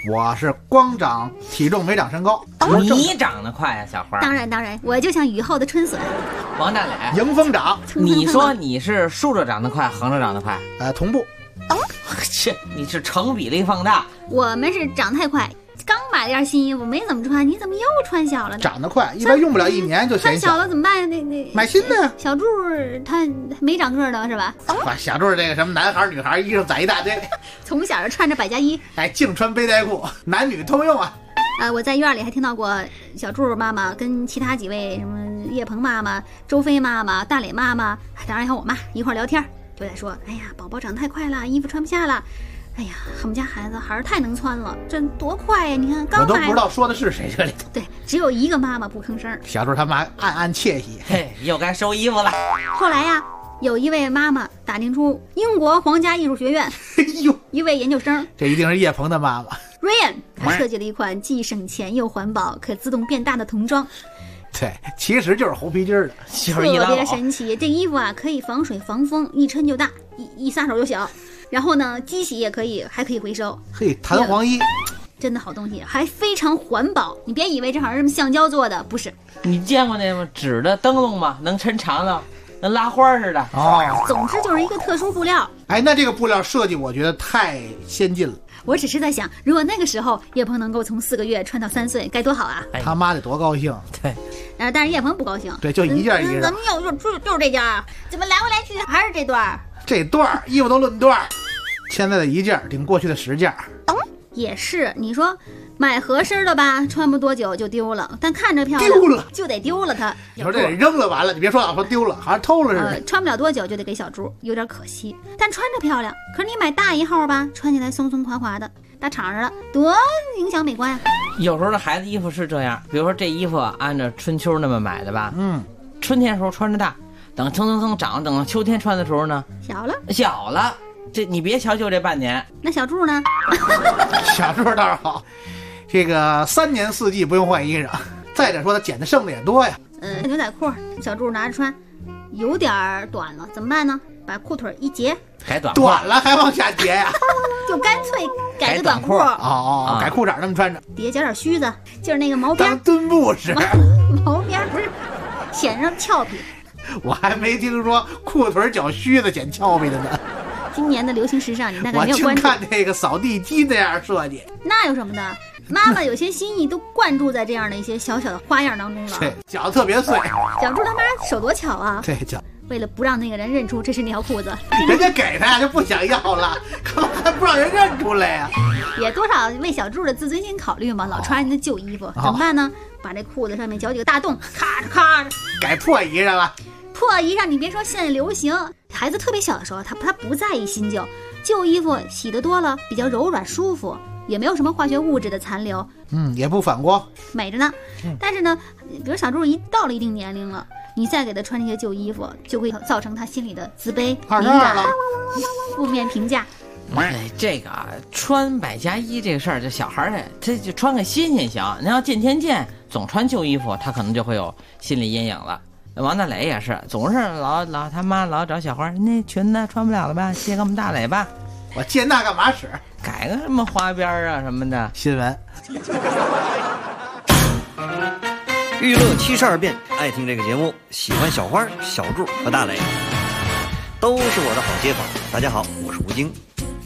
我是光长体重没长身高。 你长得快呀，小花。 当然，我就像雨后的春笋。 王大磊， 迎风长。 你说你是竖着长得快，横着长得快？ 同步。 切，你是成比例放大。 我们是长太快。刚买了件新衣服没怎么穿，你怎么又穿小了呢？ 长得快，一般用不了1年就显小了怎么办？那买新的呀。 小柱他没长个的是吧？ 把小柱这个什么男孩女孩衣裳攒一大堆， 从小就穿着百家衣， 净穿背带裤，男女通用啊。 我在院里还听到过小柱妈妈跟其他几位什么叶鹏妈妈、周飞妈妈、大磊妈妈，当然还有我妈一块聊天，就在说：“哎呀，宝宝长太快了，衣服穿不下了。”哎呀，我们家孩子还是太能穿了，这多快呀！你看，刚买我都不知道说的是谁这里头。 对，只有一个妈妈不吭声。 小柱他妈暗暗窃喜， 嘿，又该收衣服了。 后来呀，有一位妈妈打听出英国皇家艺术学院一位研究生， 这一定是叶鹏的妈妈 Ryan， 他设计了一款既省钱又环保、可自动变大的童装。 对，其实就是猴皮筋的， 特别神奇。这衣服啊，可以防水防风，一抻就大，一撒手就小。然后呢，机洗也可以，还可以回收。 嘿，弹簧衣， 真的好东西，还非常环保。你别以为这好像是什么橡胶做的，不是。 你见过那个纸的灯笼吗？能抻长的，跟拉花似的。 总之就是一个特殊布料。 那这个布料设计我觉得太先进了。 我只是在想，如果那个时候叶鹏能够从4个月穿到3岁，该多好啊！ 他妈得多高兴。 对， 但是叶鹏不高兴。 对，就一件衣裳。 怎么就是这件啊？怎么来回来去还是这段？ 这段衣服都论段。现在的1件顶过去的10件。 也是，你说买合身的吧，穿不多久就丢了，但看着漂亮， 丢了就得丢了它。 你说这得扔了完了，你别说老说丢了，好像偷了似的。 穿不了多久就得给小猪，有点可惜。但穿着漂亮，可是你买大1号吧，穿起来松松垮垮的，大敞着了，多影响美观呀。 有时候的孩子衣服是这样，比如说这衣服按照春秋那么买的吧，春天的时候穿着大，等蹭长，等秋天穿的时候呢，小了。这你别瞧就这半年。 那小柱呢？ 小柱倒是好，这个3年4季不用换衣裳。再者说他捡的剩的也多呀。 牛仔裤小柱拿着穿，有点短了，怎么办呢？把裤腿一截， 改短了还往下截呀？ 就干脆改个短裤。 改裤衩那么穿着， 底下夹点须子，就是那个毛边。 当墩布使。 毛边不是显着俏皮。 我还没听说裤腿绞须子显俏皮的呢。 今年的流行时尚，你大概没有关注。 我净看这个扫地机那样设计， 那有什么的？妈妈有些心意都灌注在这样的一些小小的花样当中了。 对，绞特别碎。 小猪他妈手多巧啊！ 对，绞。 为了不让那个人认出这是那条裤子， 人家给他呀就不想要了，干嘛还不让人认出来呀？ 也多少为小猪的自尊心考虑嘛，老穿人家旧衣服，怎么办呢？把这裤子上面绞几个大洞，咔哧咔哧， 改破衣裳了。 破衣裳，你别说现在流行，孩子特别小的时候，他不在意新旧，旧衣服洗得多了，比较柔软舒服，也没有什么化学物质的残留， 也不反光， 美着呢。但是呢，比如小猪一到了一定年龄了，你再给他穿这些旧衣服，就会造成他心里的自卑、敏感、负面评价。 这个穿百家衣这个事儿，这小孩儿他就穿个新鲜行，你要见天见，总穿旧衣服，他可能就会有心理阴影了。王大磊也是，总是老他妈老找小花，那裙子穿不了了吧，借给我们大磊吧。 我借那干嘛使？ 改个什么花边啊什么的。 新闻。 娱乐72变，爱听这个节目，喜欢小花、小柱和大磊，都是我的好街坊。大家好，我是吴京。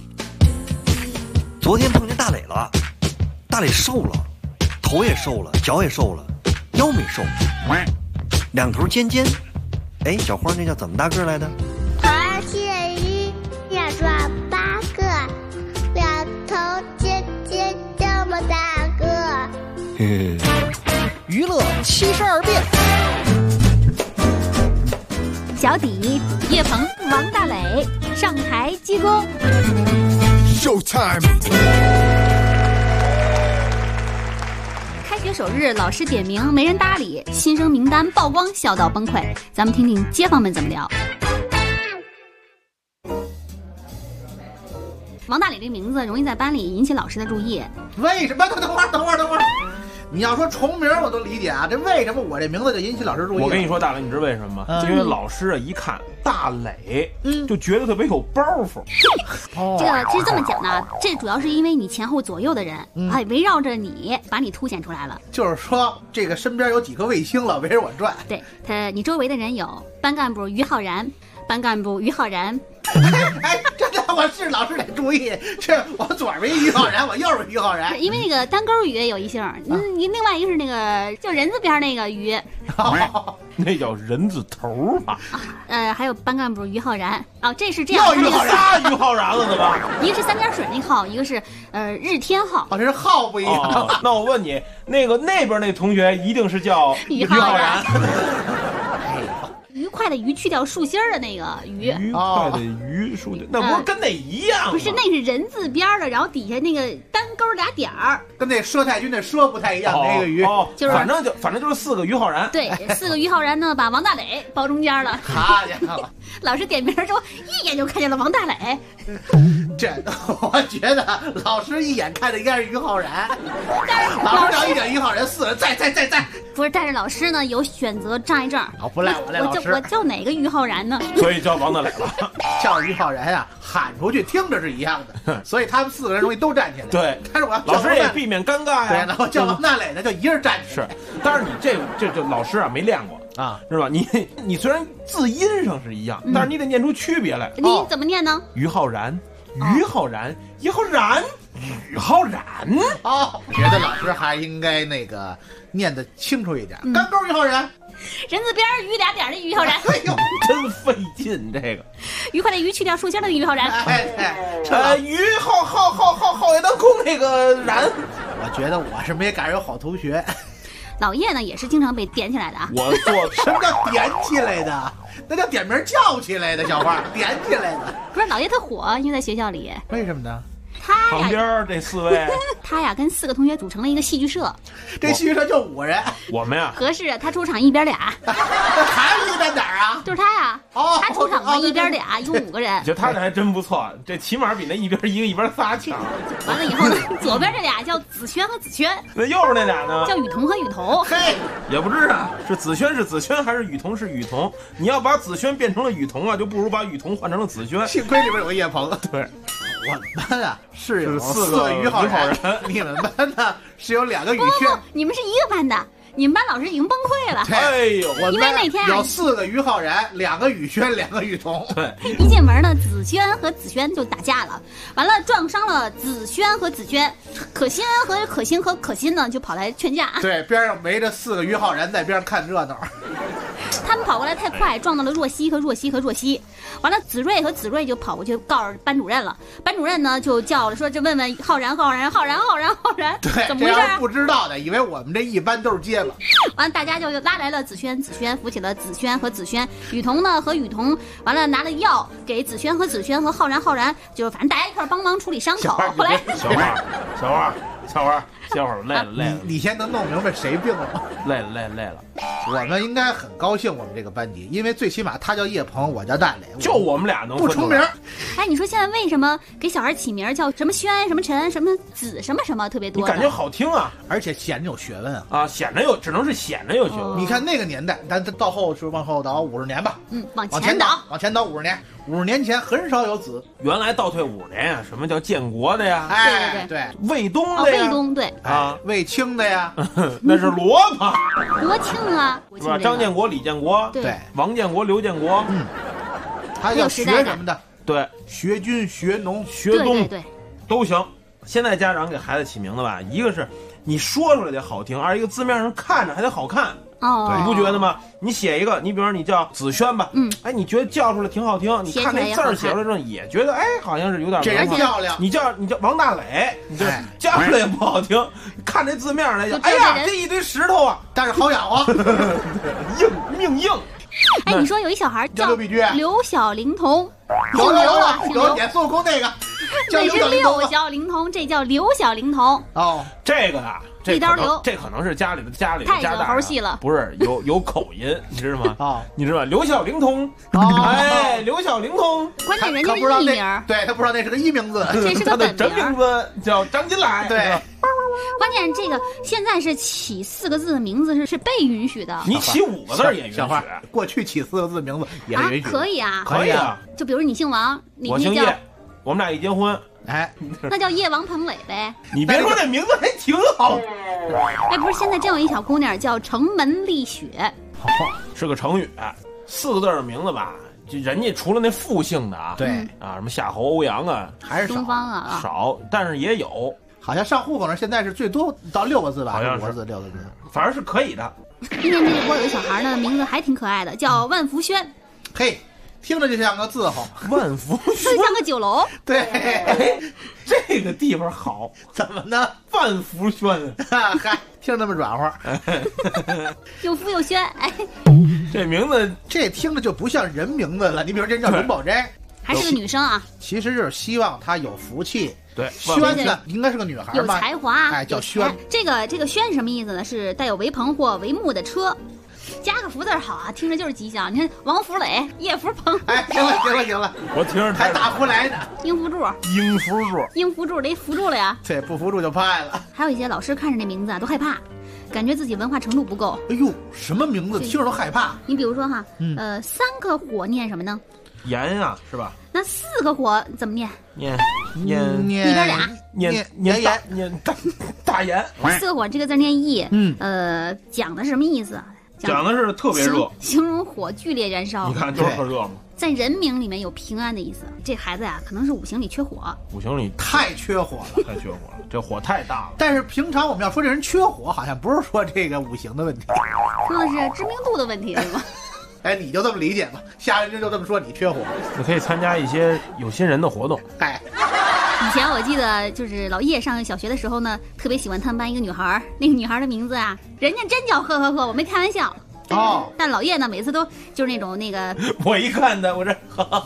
昨天碰见大磊了，大磊瘦了，头也瘦了，脚也瘦了，腰没瘦。两头尖尖，小花那叫怎么大个来的？ 而且一要抓8个，两头尖尖这么大个。 娱乐72变， 小底、叶鹏、王大磊上台鞠躬。 Showtime。 开学首日，老师点名没人搭理，新生名单曝光，笑到崩溃。咱们听听街坊们怎么聊。王大磊这名字容易在班里引起老师的注意。 为什么？等会儿， 你要说重名我都理解啊，这为什么我这名字就引起老师注意？ 我跟你说，大磊，你知道为什么吗？因为老师啊一看大磊，就觉得特别有包袱。 这个其实这么讲呢，这主要是因为你前后左右的人，围绕着你，把你凸显出来了。 就是说，这个身边有几颗卫星了，围着我转。 对你周围的人有班干部于浩然，班干部于浩然。 哎，真的，我是老师得注意，这我左边于浩然，我右边于浩然， 因为那个单钩鱼有一姓，另外一个是那个就人字边那个鱼， 那叫人字头吧？ 还有班干部于浩然这是这样。 要于浩然，于浩然了的吧？ 一个是三点水那号，一个是日天号。 这是号不一样。 那我问你，那边那同学一定是叫于浩然。 愉快的愉去掉竖心的那个愉， 愉快的愉竖心，那不是跟那一样吗？ 不是，那是人字边的，然后底下那个单钩俩点儿， 跟那佘太君那佘不太一样。那个愉， 就是反正就是4个于浩然。 对，4个于浩然呢，把王大磊包中间了。 好家伙！ 老师点名的时候，一眼就看见了王大磊。 这我觉得老师一眼看的应该是于浩然，老师要一点于浩然4个，在。 不是，但是老师呢有选择障碍症。 不赖我赖老师。 我叫哪个于浩然呢？ 所以叫王大磊了。 叫于浩然喊出去听着是一样的，所以他们4个人容易都站起来。 对， 但是我要老师也避免尴尬呀。 对，然后叫王大磊呢，就一人站起来。 是，但是你这老师没练过啊，是吧？你虽然字音上是一样，但是你得念出区别来。 你怎么念呢？ 于浩然，于浩然，于浩然，于浩然。 觉得老师还应该那个念得清楚一点。单钩于浩然。 人字边于俩点的于浩然， 哎呦， 真费劲这个。 愉快的愉去掉竖心的于浩然， 于浩也当空那个然。 我觉得我是没赶上有好同学。 老叶呢也是经常被点起来的啊。 我做什么叫点起来的？那叫点名叫起来的，小花点起来的。 不是老叶他火，因为在学校里。 为什么呢？ 旁边这4位， 他呀跟4个同学组成了一个戏剧社， 这戏剧社就5人。 我们呀合适，他出场一边俩， 还有一个在哪儿啊？ 就是他呀。他出场嘛一边俩，一共5个人。 觉得他这还真不错，这起码比那一边一个一边仨强。 完了以后呢，左边这俩叫子轩和子轩， 那右边那俩呢？ 叫雨桐和雨桐。 嘿， 也不知道是子轩是子轩还是雨桐是雨桐。你要把子轩变成了雨桐就不如把雨桐换成了子轩。 幸亏里边有个叶鹏。 对。 我们班是有 4个于浩然，你们班呢是有2个宇轩。 不，你们是一个班的，你们班老师已经崩溃了。 哎呦， 因为那天有4个于浩然，2个宇轩，2个雨桐。 对， 一进门呢，子轩和子轩就打架了，完了撞伤了子轩和子轩，可心和可心和可心呢就跑来劝架。 对，边上围着4个于浩然在边上看热闹。 他们跑过来太快，撞到了若曦和若曦和若曦。完了，子睿和子睿就跑过去告诉班主任了。班主任呢就叫了，说这问问浩然。 对， 怎么回事啊？ 不知道的，以为我们这一班都是结巴。 完了，大家就拉来了子轩扶起了子轩和子轩。雨桐呢和雨桐，完了拿了药给子轩和子轩和浩然，就反正大家一块帮忙处理伤口。后来， 小花，歇会儿，累了。 你先能弄明白谁病了吗？ 累了。 我们应该很高兴，我们这个班级，因为最起码他叫叶鹏，我叫大磊， 就我们俩能不重名。 哎，你说现在为什么给小孩起名叫什么轩、什么陈、什么子、什么什么特别多？ 你感觉好听啊， 而且显着有学问啊！只能是显着有学问。 你看那个年代，咱到后是往后倒50年吧， 往前倒 50年。50年前很少有子， 原来倒退50年呀，什么叫建国的呀？ 对， 卫东的呀， 卫东对卫青的呀， 那是罗庆啊， 是吧？张建国、李建国， 对， 王建国、刘建国， 还有学什么的， 对， 学军、学农、 学东， 对， 都行。现在家长给孩子起名字吧，一个是你说出来得好听，一个字面上看着还得好看。你不觉得吗？你写一个，你比如说你叫子轩吧，你觉得叫出来挺好听，你看那字儿写出来之后也觉得好像是有点漂亮。 你叫王大磊，你就叫出来也不好听，看这字面来讲，这一堆石头啊， 但是好养活， 命硬。 哎，你说有一小孩叫刘小龄童， 有演孙悟空那个， 那是六小龄童，这叫刘小龄童。 这个啊。 一刀流， 这可能是家里的家大猴戏了， 不是有口音，你知道吗？你知道刘小龄童，刘小龄童， 关键人家是艺名， 对他不知道那是个艺名字， 这是个本名， 真名字叫张金来， 对。 关键这个现在是起4个字的名字是被允许的， 你起5个字也允许。 过去起4个字名字也是允许。 可以啊， 可以啊。 就比如你姓王，你我姓叶，我们俩一结婚， 哎， 那叫叶王彭磊呗。 你别说这名字还挺好。 哎，不是，现在真有一小姑娘叫城门立雪， 是个成语，4个字的名字吧。就人家除了那复姓的啊， 对啊，什么夏侯、欧阳啊， 还是东方啊， 少，但是也有。 好像上户口那现在是最多到6个字吧， 好像是 6个字， 反正是可以的。 今天这个波有个小孩呢，名字还挺可爱的，叫万福轩。 嘿，听着就像个字号， 万福轩像个酒楼。 对， 哎，这个地方好， 怎么呢？ 万福轩， 嗨，听那么软和， 又福又轩，哎， 这名字这听着就不像人名字了。你比如这叫荣宝斋， 还是个女生啊。 其实就是希望她有福气。 对， 轩呢应该是个女孩， 有才华， 哎，叫轩。 这个轩什么意思呢？是带有帷篷或帷幕的车。加个福字好啊，听着就是吉祥。你看王福磊、叶福鹏， 哎，行了， 我听着还打福来呢。 应福柱，应福柱得扶住了呀。 对，不扶住就派了。 还有一些老师看着这名字啊都害怕，感觉自己文化程度不够。 哎呦，什么名字听着都害怕。 你比如说哈，3个火念什么呢？ 盐啊，是吧？ 那4个火怎么念？ 念一边俩， 念大盐。 4个火这个字念义，讲的是什么意思？ 讲的是特别热， 形容火剧烈燃烧。 你看就是特热嘛。 在人名里面有平安的意思。这孩子呀，可能是5行里缺火。 5行里太缺火了， 这火太大了。 但是平常我们要说这人缺火，好像不是说这个5行的问题， 说的是知名度的问题，是吗？ 哎，你就这么理解吧，下人就这么说你缺火。 你可以参加一些有心人的活动。 哎， 以前我记得就是老叶上小学的时候呢，特别喜欢他们班一个女孩，那个女孩的名字啊，人家真叫呵，我没开玩笑。 哦， 但老叶呢，每次都就是那个， 我一看他，我这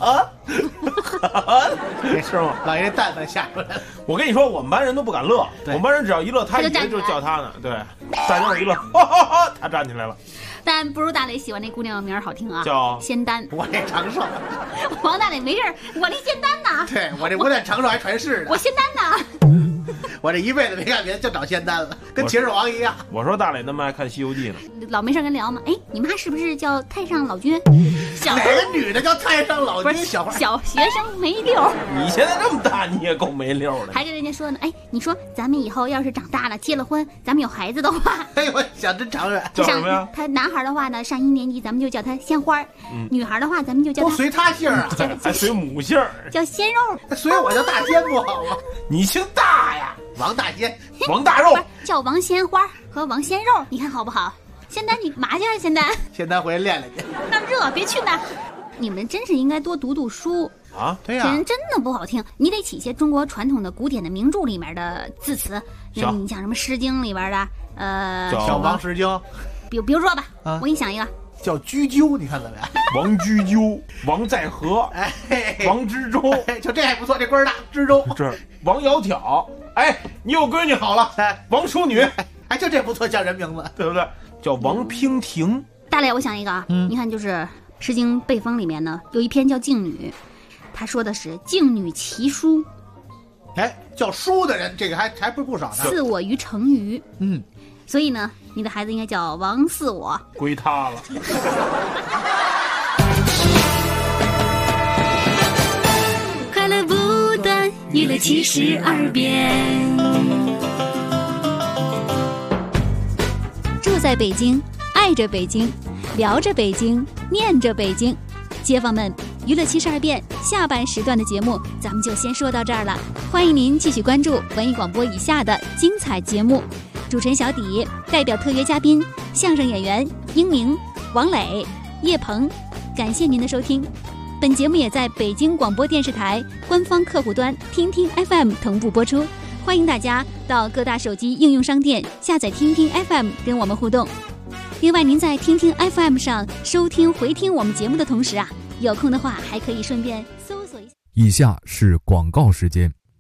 没事吗？老爷蛋蛋吓出来了。 我跟你说，我们班人都不敢乐，我们班人只要一乐，他以为就是叫他呢。对，大家一乐，他站起来了。 但不如大磊喜欢那姑娘名好听啊， 叫仙丹。 我这长寿。 王大磊没事，我这仙丹呢？ 对，我这不但长寿还传世呢。 我仙丹呢？ 我这一辈子没干别的，就找仙丹了，跟秦始皇一样。 我说大磊那么爱看《西游记》呢， 老没事跟聊嘛。哎，你妈是不是叫太上老君？ 哪个女的叫太上老君？小学生没溜。 你现在这么大，你也够没溜的。 还跟人家说呢，哎，你说咱们以后要是长大了，结了婚，咱们有孩子的话， 哎，我想真长远。 叫什么呀？ 他男孩的话呢，上1年级咱们就叫他鲜花；女孩的话，咱们就叫他都随他姓啊， 还随母姓， 叫鲜肉。 所以我叫大仙不好吗？ 你姓大呀。 王大仙， 王大肉， 叫王鲜花和王鲜肉，你看好不好？仙丹，你麻去啊，仙丹。 仙丹回来练练去。 那热，别去那。你们真是应该多读读书啊！ 对呀， 这人真的不好听。你得起些中国传统的古典的名著里面的字词。你像什么《诗经》里边的， 小王诗经。 比如说吧，我给你想一个， 叫居鸠，你看怎么样？ 王居鸠，王在河，王知州， 就这还不错，这官大，知州。 这王窈窕。哎，你有闺女好了，王淑女， 哎，就这不错，叫人名字， 对不对？叫王娉婷。 大磊，我想一个啊，你看就是《诗经·备风》里面呢，有一篇叫《静女》，他说的是静女其书。 哎，叫书的人，这个还不少呢。 似我于成鱼，所以呢，你的孩子应该叫王似我。 归他了。 快乐不断，娱乐72变。 住在北京，爱着北京，聊着北京，念着北京。街坊们，娱乐72变下半时段的节目咱们就先说到这儿了，欢迎您继续关注文艺广播以下的精彩节目。主持人小底代表特约嘉宾相声演员英明、王磊、叶鹏，感谢您的收听。本节目也在北京广播电视台官方客户端听听 FM 同步播出，欢迎大家到各大手机应用商店下载听听 FM 跟我们互动。另外，您在听听 FM 上收听回听我们节目的同时啊，有空的话还可以顺便搜索一下。 以下是广告时间。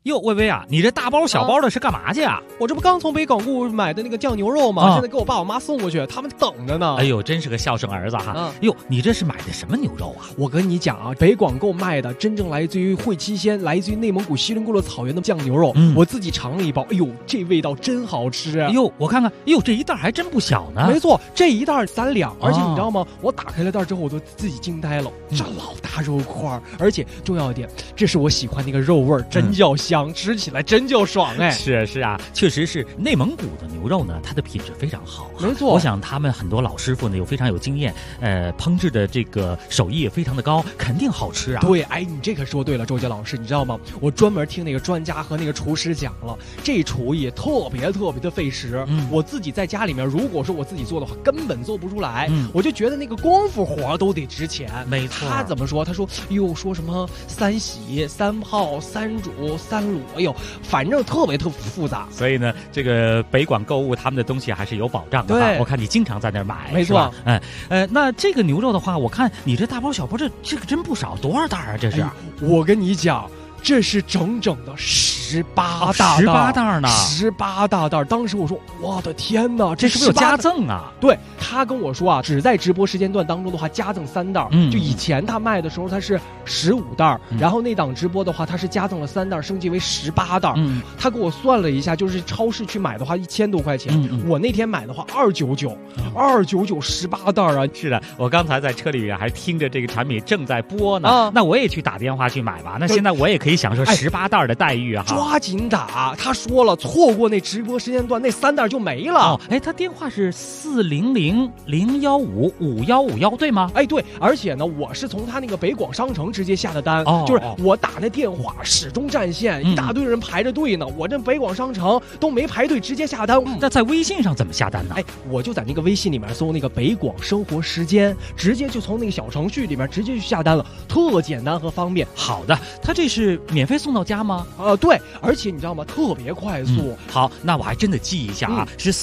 哟，薇薇啊，你这大包小包的是干嘛去啊？ 我这不刚从北广固买的那个酱牛肉吗？现在给我爸我妈送过去，他们等着呢。 哎呦，真是个孝顺儿子哈！哟，你这是买的什么牛肉啊？ 我跟你讲啊，北广购卖的真正来自于会期县、来自于内蒙古锡林郭勒草原的酱牛肉，我自己尝了一包，哎呦，这味道真好吃！ 哎呦，我看看，哎呦，这一袋还真不小呢。 没错，这一袋3两，而且你知道吗？我打开了袋之后，我都自己惊呆了，这老大肉块，而且重要一点，这是我喜欢那个肉味，真叫香，吃起来真叫爽哎！ 是啊，确实是内蒙古的牛肉呢，它的品质非常好。 没错， 我想他们很多老师傅呢又非常有经验，烹制的这个手艺也非常的高，肯定好吃啊。 对，哎，你这可说对了，周杰老师，你知道吗？我专门听那个专家和那个厨师讲了，这厨艺特别的费时。我自己在家里面，如果说我自己做的话，根本做不出来。我就觉得那个功夫活都得值钱。 没错， 他怎么说？他说，哟，说什么3洗、3泡、3煮、3卤，哎呦，反正特别复杂。 所以呢，这个北广购物他们的东西还是有保障的。 对， 我看你经常在那儿买， 没错。 那这个牛肉的话，我看你这大包小包这个真不少，多少袋啊？这是？ 我跟你讲。这是整整的18大袋 ，18袋呢 ，18大袋。当时我说，我的天哪， 这是不是有加赠啊？ 对，他跟我说啊，只在直播时间段当中的话，加赠3袋。就以前他卖的时候，他是15袋，然后那档直播的话，他是加赠了3袋，升级为18袋。他给我算了一下，就是超市去买的话1000多块钱，我那天买的话299，29918袋啊！ 是的，我刚才在车里面还听着这个产品正在播呢，那我也去打电话去买吧。那现在我也可以享受18袋的待遇啊！ 抓紧打！他说了，错过那直播时间段，那3袋就没了。 他电话是400-015-5151，对吗？ 对，而且呢，我是从他那个北广商城直接下的单，就是我打那电话始终占线，一大堆人排着队呢。我这北广商城都没排队，直接下单。 那在微信上怎么下单呢？ 我就在那个微信里面搜那个北广生活时间，直接就从那个小程序里面直接去下单了，特简单和方便。 好的，他这是免费送到家吗？ 对，而且你知道吗？特别快速。 好，那我还真的记一下啊，是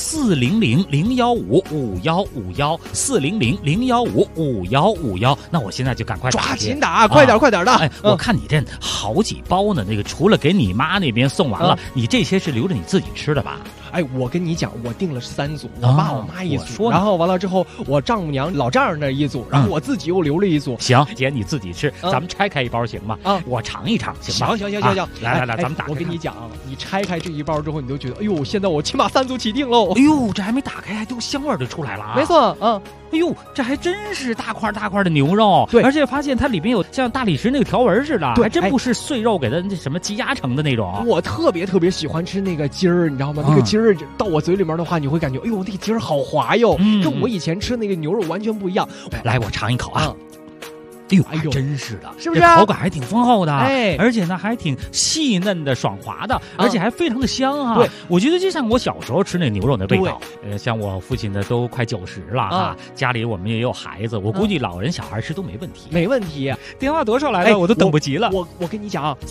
400-015-5151，400-015-5151。那我现在就赶快抓紧打，快点的。 我看你这好几包呢，那个除了给你妈那边送完了，你这些是留着你自己吃的吧？ 我跟你讲，我订了3组，我爸我妈一组，然后完了之后，我丈母娘老丈人那一组，然后我自己又留了一组。 行，姐你自己吃，咱们拆开一包行吗？我尝一尝行吗？ 行， 来，咱们打开。 我跟你讲，你拆开这一包之后，你都觉得，哎呦，现在我起码3组起订喽。 哎呦，这还没打开，还都香味就出来了啊！ 没错， 哎呦，这还真是大块的牛肉， 对， 而且发现它里面有像大理石那个条纹似的， 对， 还真不是碎肉给它那什么积压成的那种。 我特别喜欢吃那个筋儿，你知道吗？那个筋儿到我嘴里面的话，你会感觉，哎呦，那个筋儿好滑哟，跟我以前吃那个牛肉完全不一样。 来，我尝一口啊。哎呦，真是的， 是不是？ 口感还挺丰厚的，而且呢还挺细嫩的、爽滑的，而且还非常的香啊！ 对， 我觉得就像我小时候吃那牛肉的味道。像我父亲呢都快90了啊，家里我们也有孩子，我估计老人小孩吃都没问题。 没问题。 电话多少来了？我都等不及了。 我跟你讲啊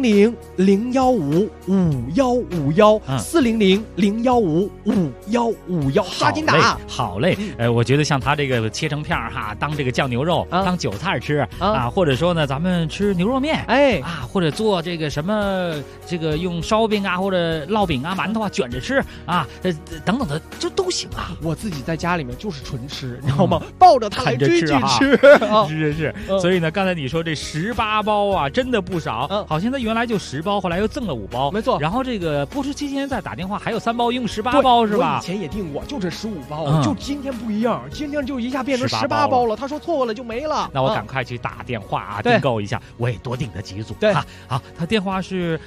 ，400-015-5151，400-015-5151，抓紧打！ 好嘞，我觉得像他这个切成片哈，当这个酱牛肉，当韭菜吃。或者说呢，咱们吃牛肉面，或者做这个什么，这个用烧饼啊，或者烙饼啊、馒头啊卷着吃啊，等等的，这都行啊。 我自己在家里面就是纯吃，你知道吗？抱着它来追剧吃， 是。所以呢，刚才你说这18包啊，真的不少。好像它原来就10包，后来又赠了5包， 没错。 然后这个播出期间再打电话，还有3包，一共18包是吧？ 我以前也订过，就这15包，就今天不一样，今天就一下变成18包了。他说错过了就没了， 那我赶快去打电话啊，订购一下，我也多订了几组。 对， 好，他电话是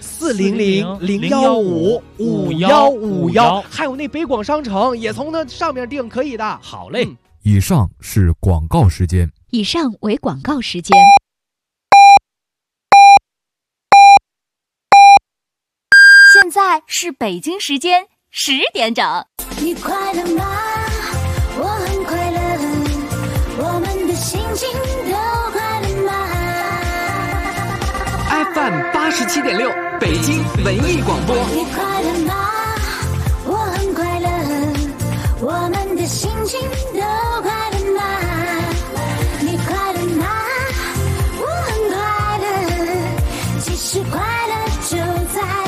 400-015-5151，还有那北广商城也从那上面订，可以的。 好嘞。 以上是广告时间。 以上为广告时间。 现在是北京时间10点整。 你快乐吗？我很快乐，我们的心情都快乐吗 ？FM 87.6，北京文艺广播。 你快乐吗？我很快乐，我们的心情都快乐吗？你快乐吗？我很快乐，其实快乐就在。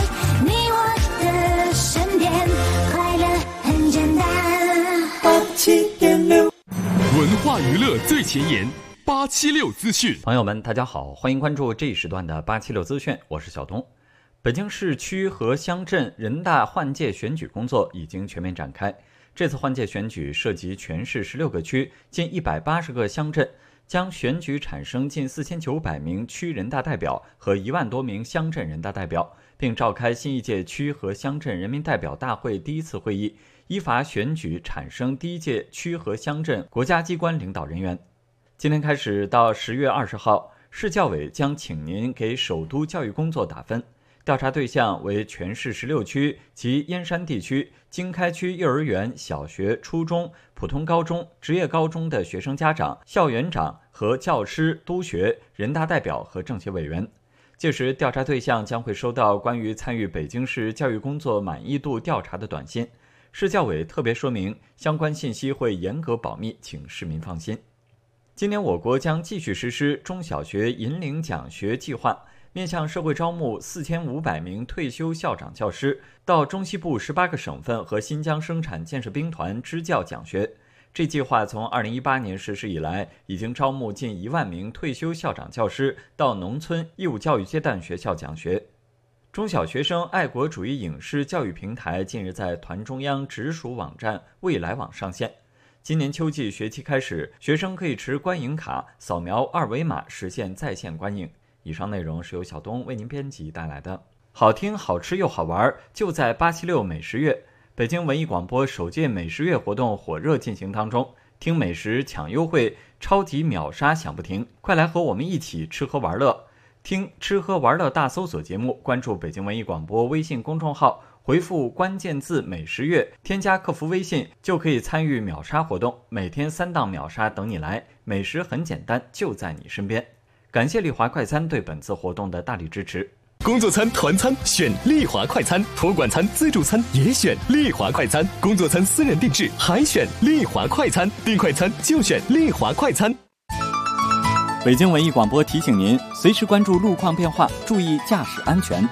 化娱乐最前沿，876资讯。 朋友们，大家好，欢迎关注这一时段的876资讯，我是小东。北京市区和乡镇人大换届选举工作已经全面展开。这次换届选举涉及全市16个区、近180个乡镇，将选举产生近4900名区人大代表和1万多名乡镇人大代表，并召开新一届区和乡镇人民代表大会第一次会议，依法选举产生第一届区和乡镇国家机关领导人员。今天开始到10月20号，市教委将请您给首都教育工作打分。调查对象为全市16区及燕山地区、经开区幼儿园、小学、初中、普通高中、职业高中的学生家长、校园长和教师、督学、人大代表和政协委员。届时，调查对象将会收到关于参与北京市教育工作满意度调查的短信。市教委特别说明，相关信息会严格保密，请市民放心。今年我国将继续实施中小学引领奖学计划，面向社会招募4500名退休校长教师到中西部18个省份和新疆生产建设兵团支教讲学。这计划从2018年实施以来，已经招募近1万名退休校长教师到农村义务教育阶段学校讲学。中小学生爱国主义影视教育平台近日在团中央直属网站未来网上线。今年秋季学期开始，学生可以持观影卡扫描2维码实现在线观影。以上内容是由小东为您编辑带来的，好听、好吃又好玩，就在876美食月。北京文艺广播首届美食月活动火热进行当中，听美食抢优惠，超级秒杀享不停，快来和我们一起吃喝玩乐。听吃喝玩乐大搜索节目，关注北京文艺广播微信公众号，回复关键字美食月，添加客服微信就可以参与秒杀活动，每天3档秒杀等你来，美食很简单，就在你身边。感谢丽华快餐对本次活动的大力支持。 工作餐、团餐选丽华快餐，托管餐、自助餐也选丽华快餐，工作餐私人定制还选丽华快餐，订快餐就选丽华快餐。 北京文艺广播提醒您，随时关注路况变化，注意驾驶安全。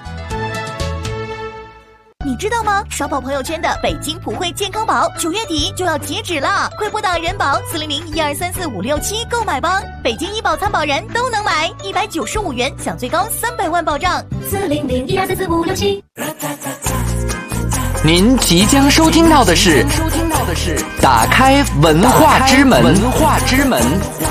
你知道吗？刷爆朋友圈的北京普惠健康宝9月底就要截止了，快拨打人保400-1234-567购买吧！北京医保参保人都能买，195元享最高300万保障。400-1234-567。 您即将收听到的是打开文化之门。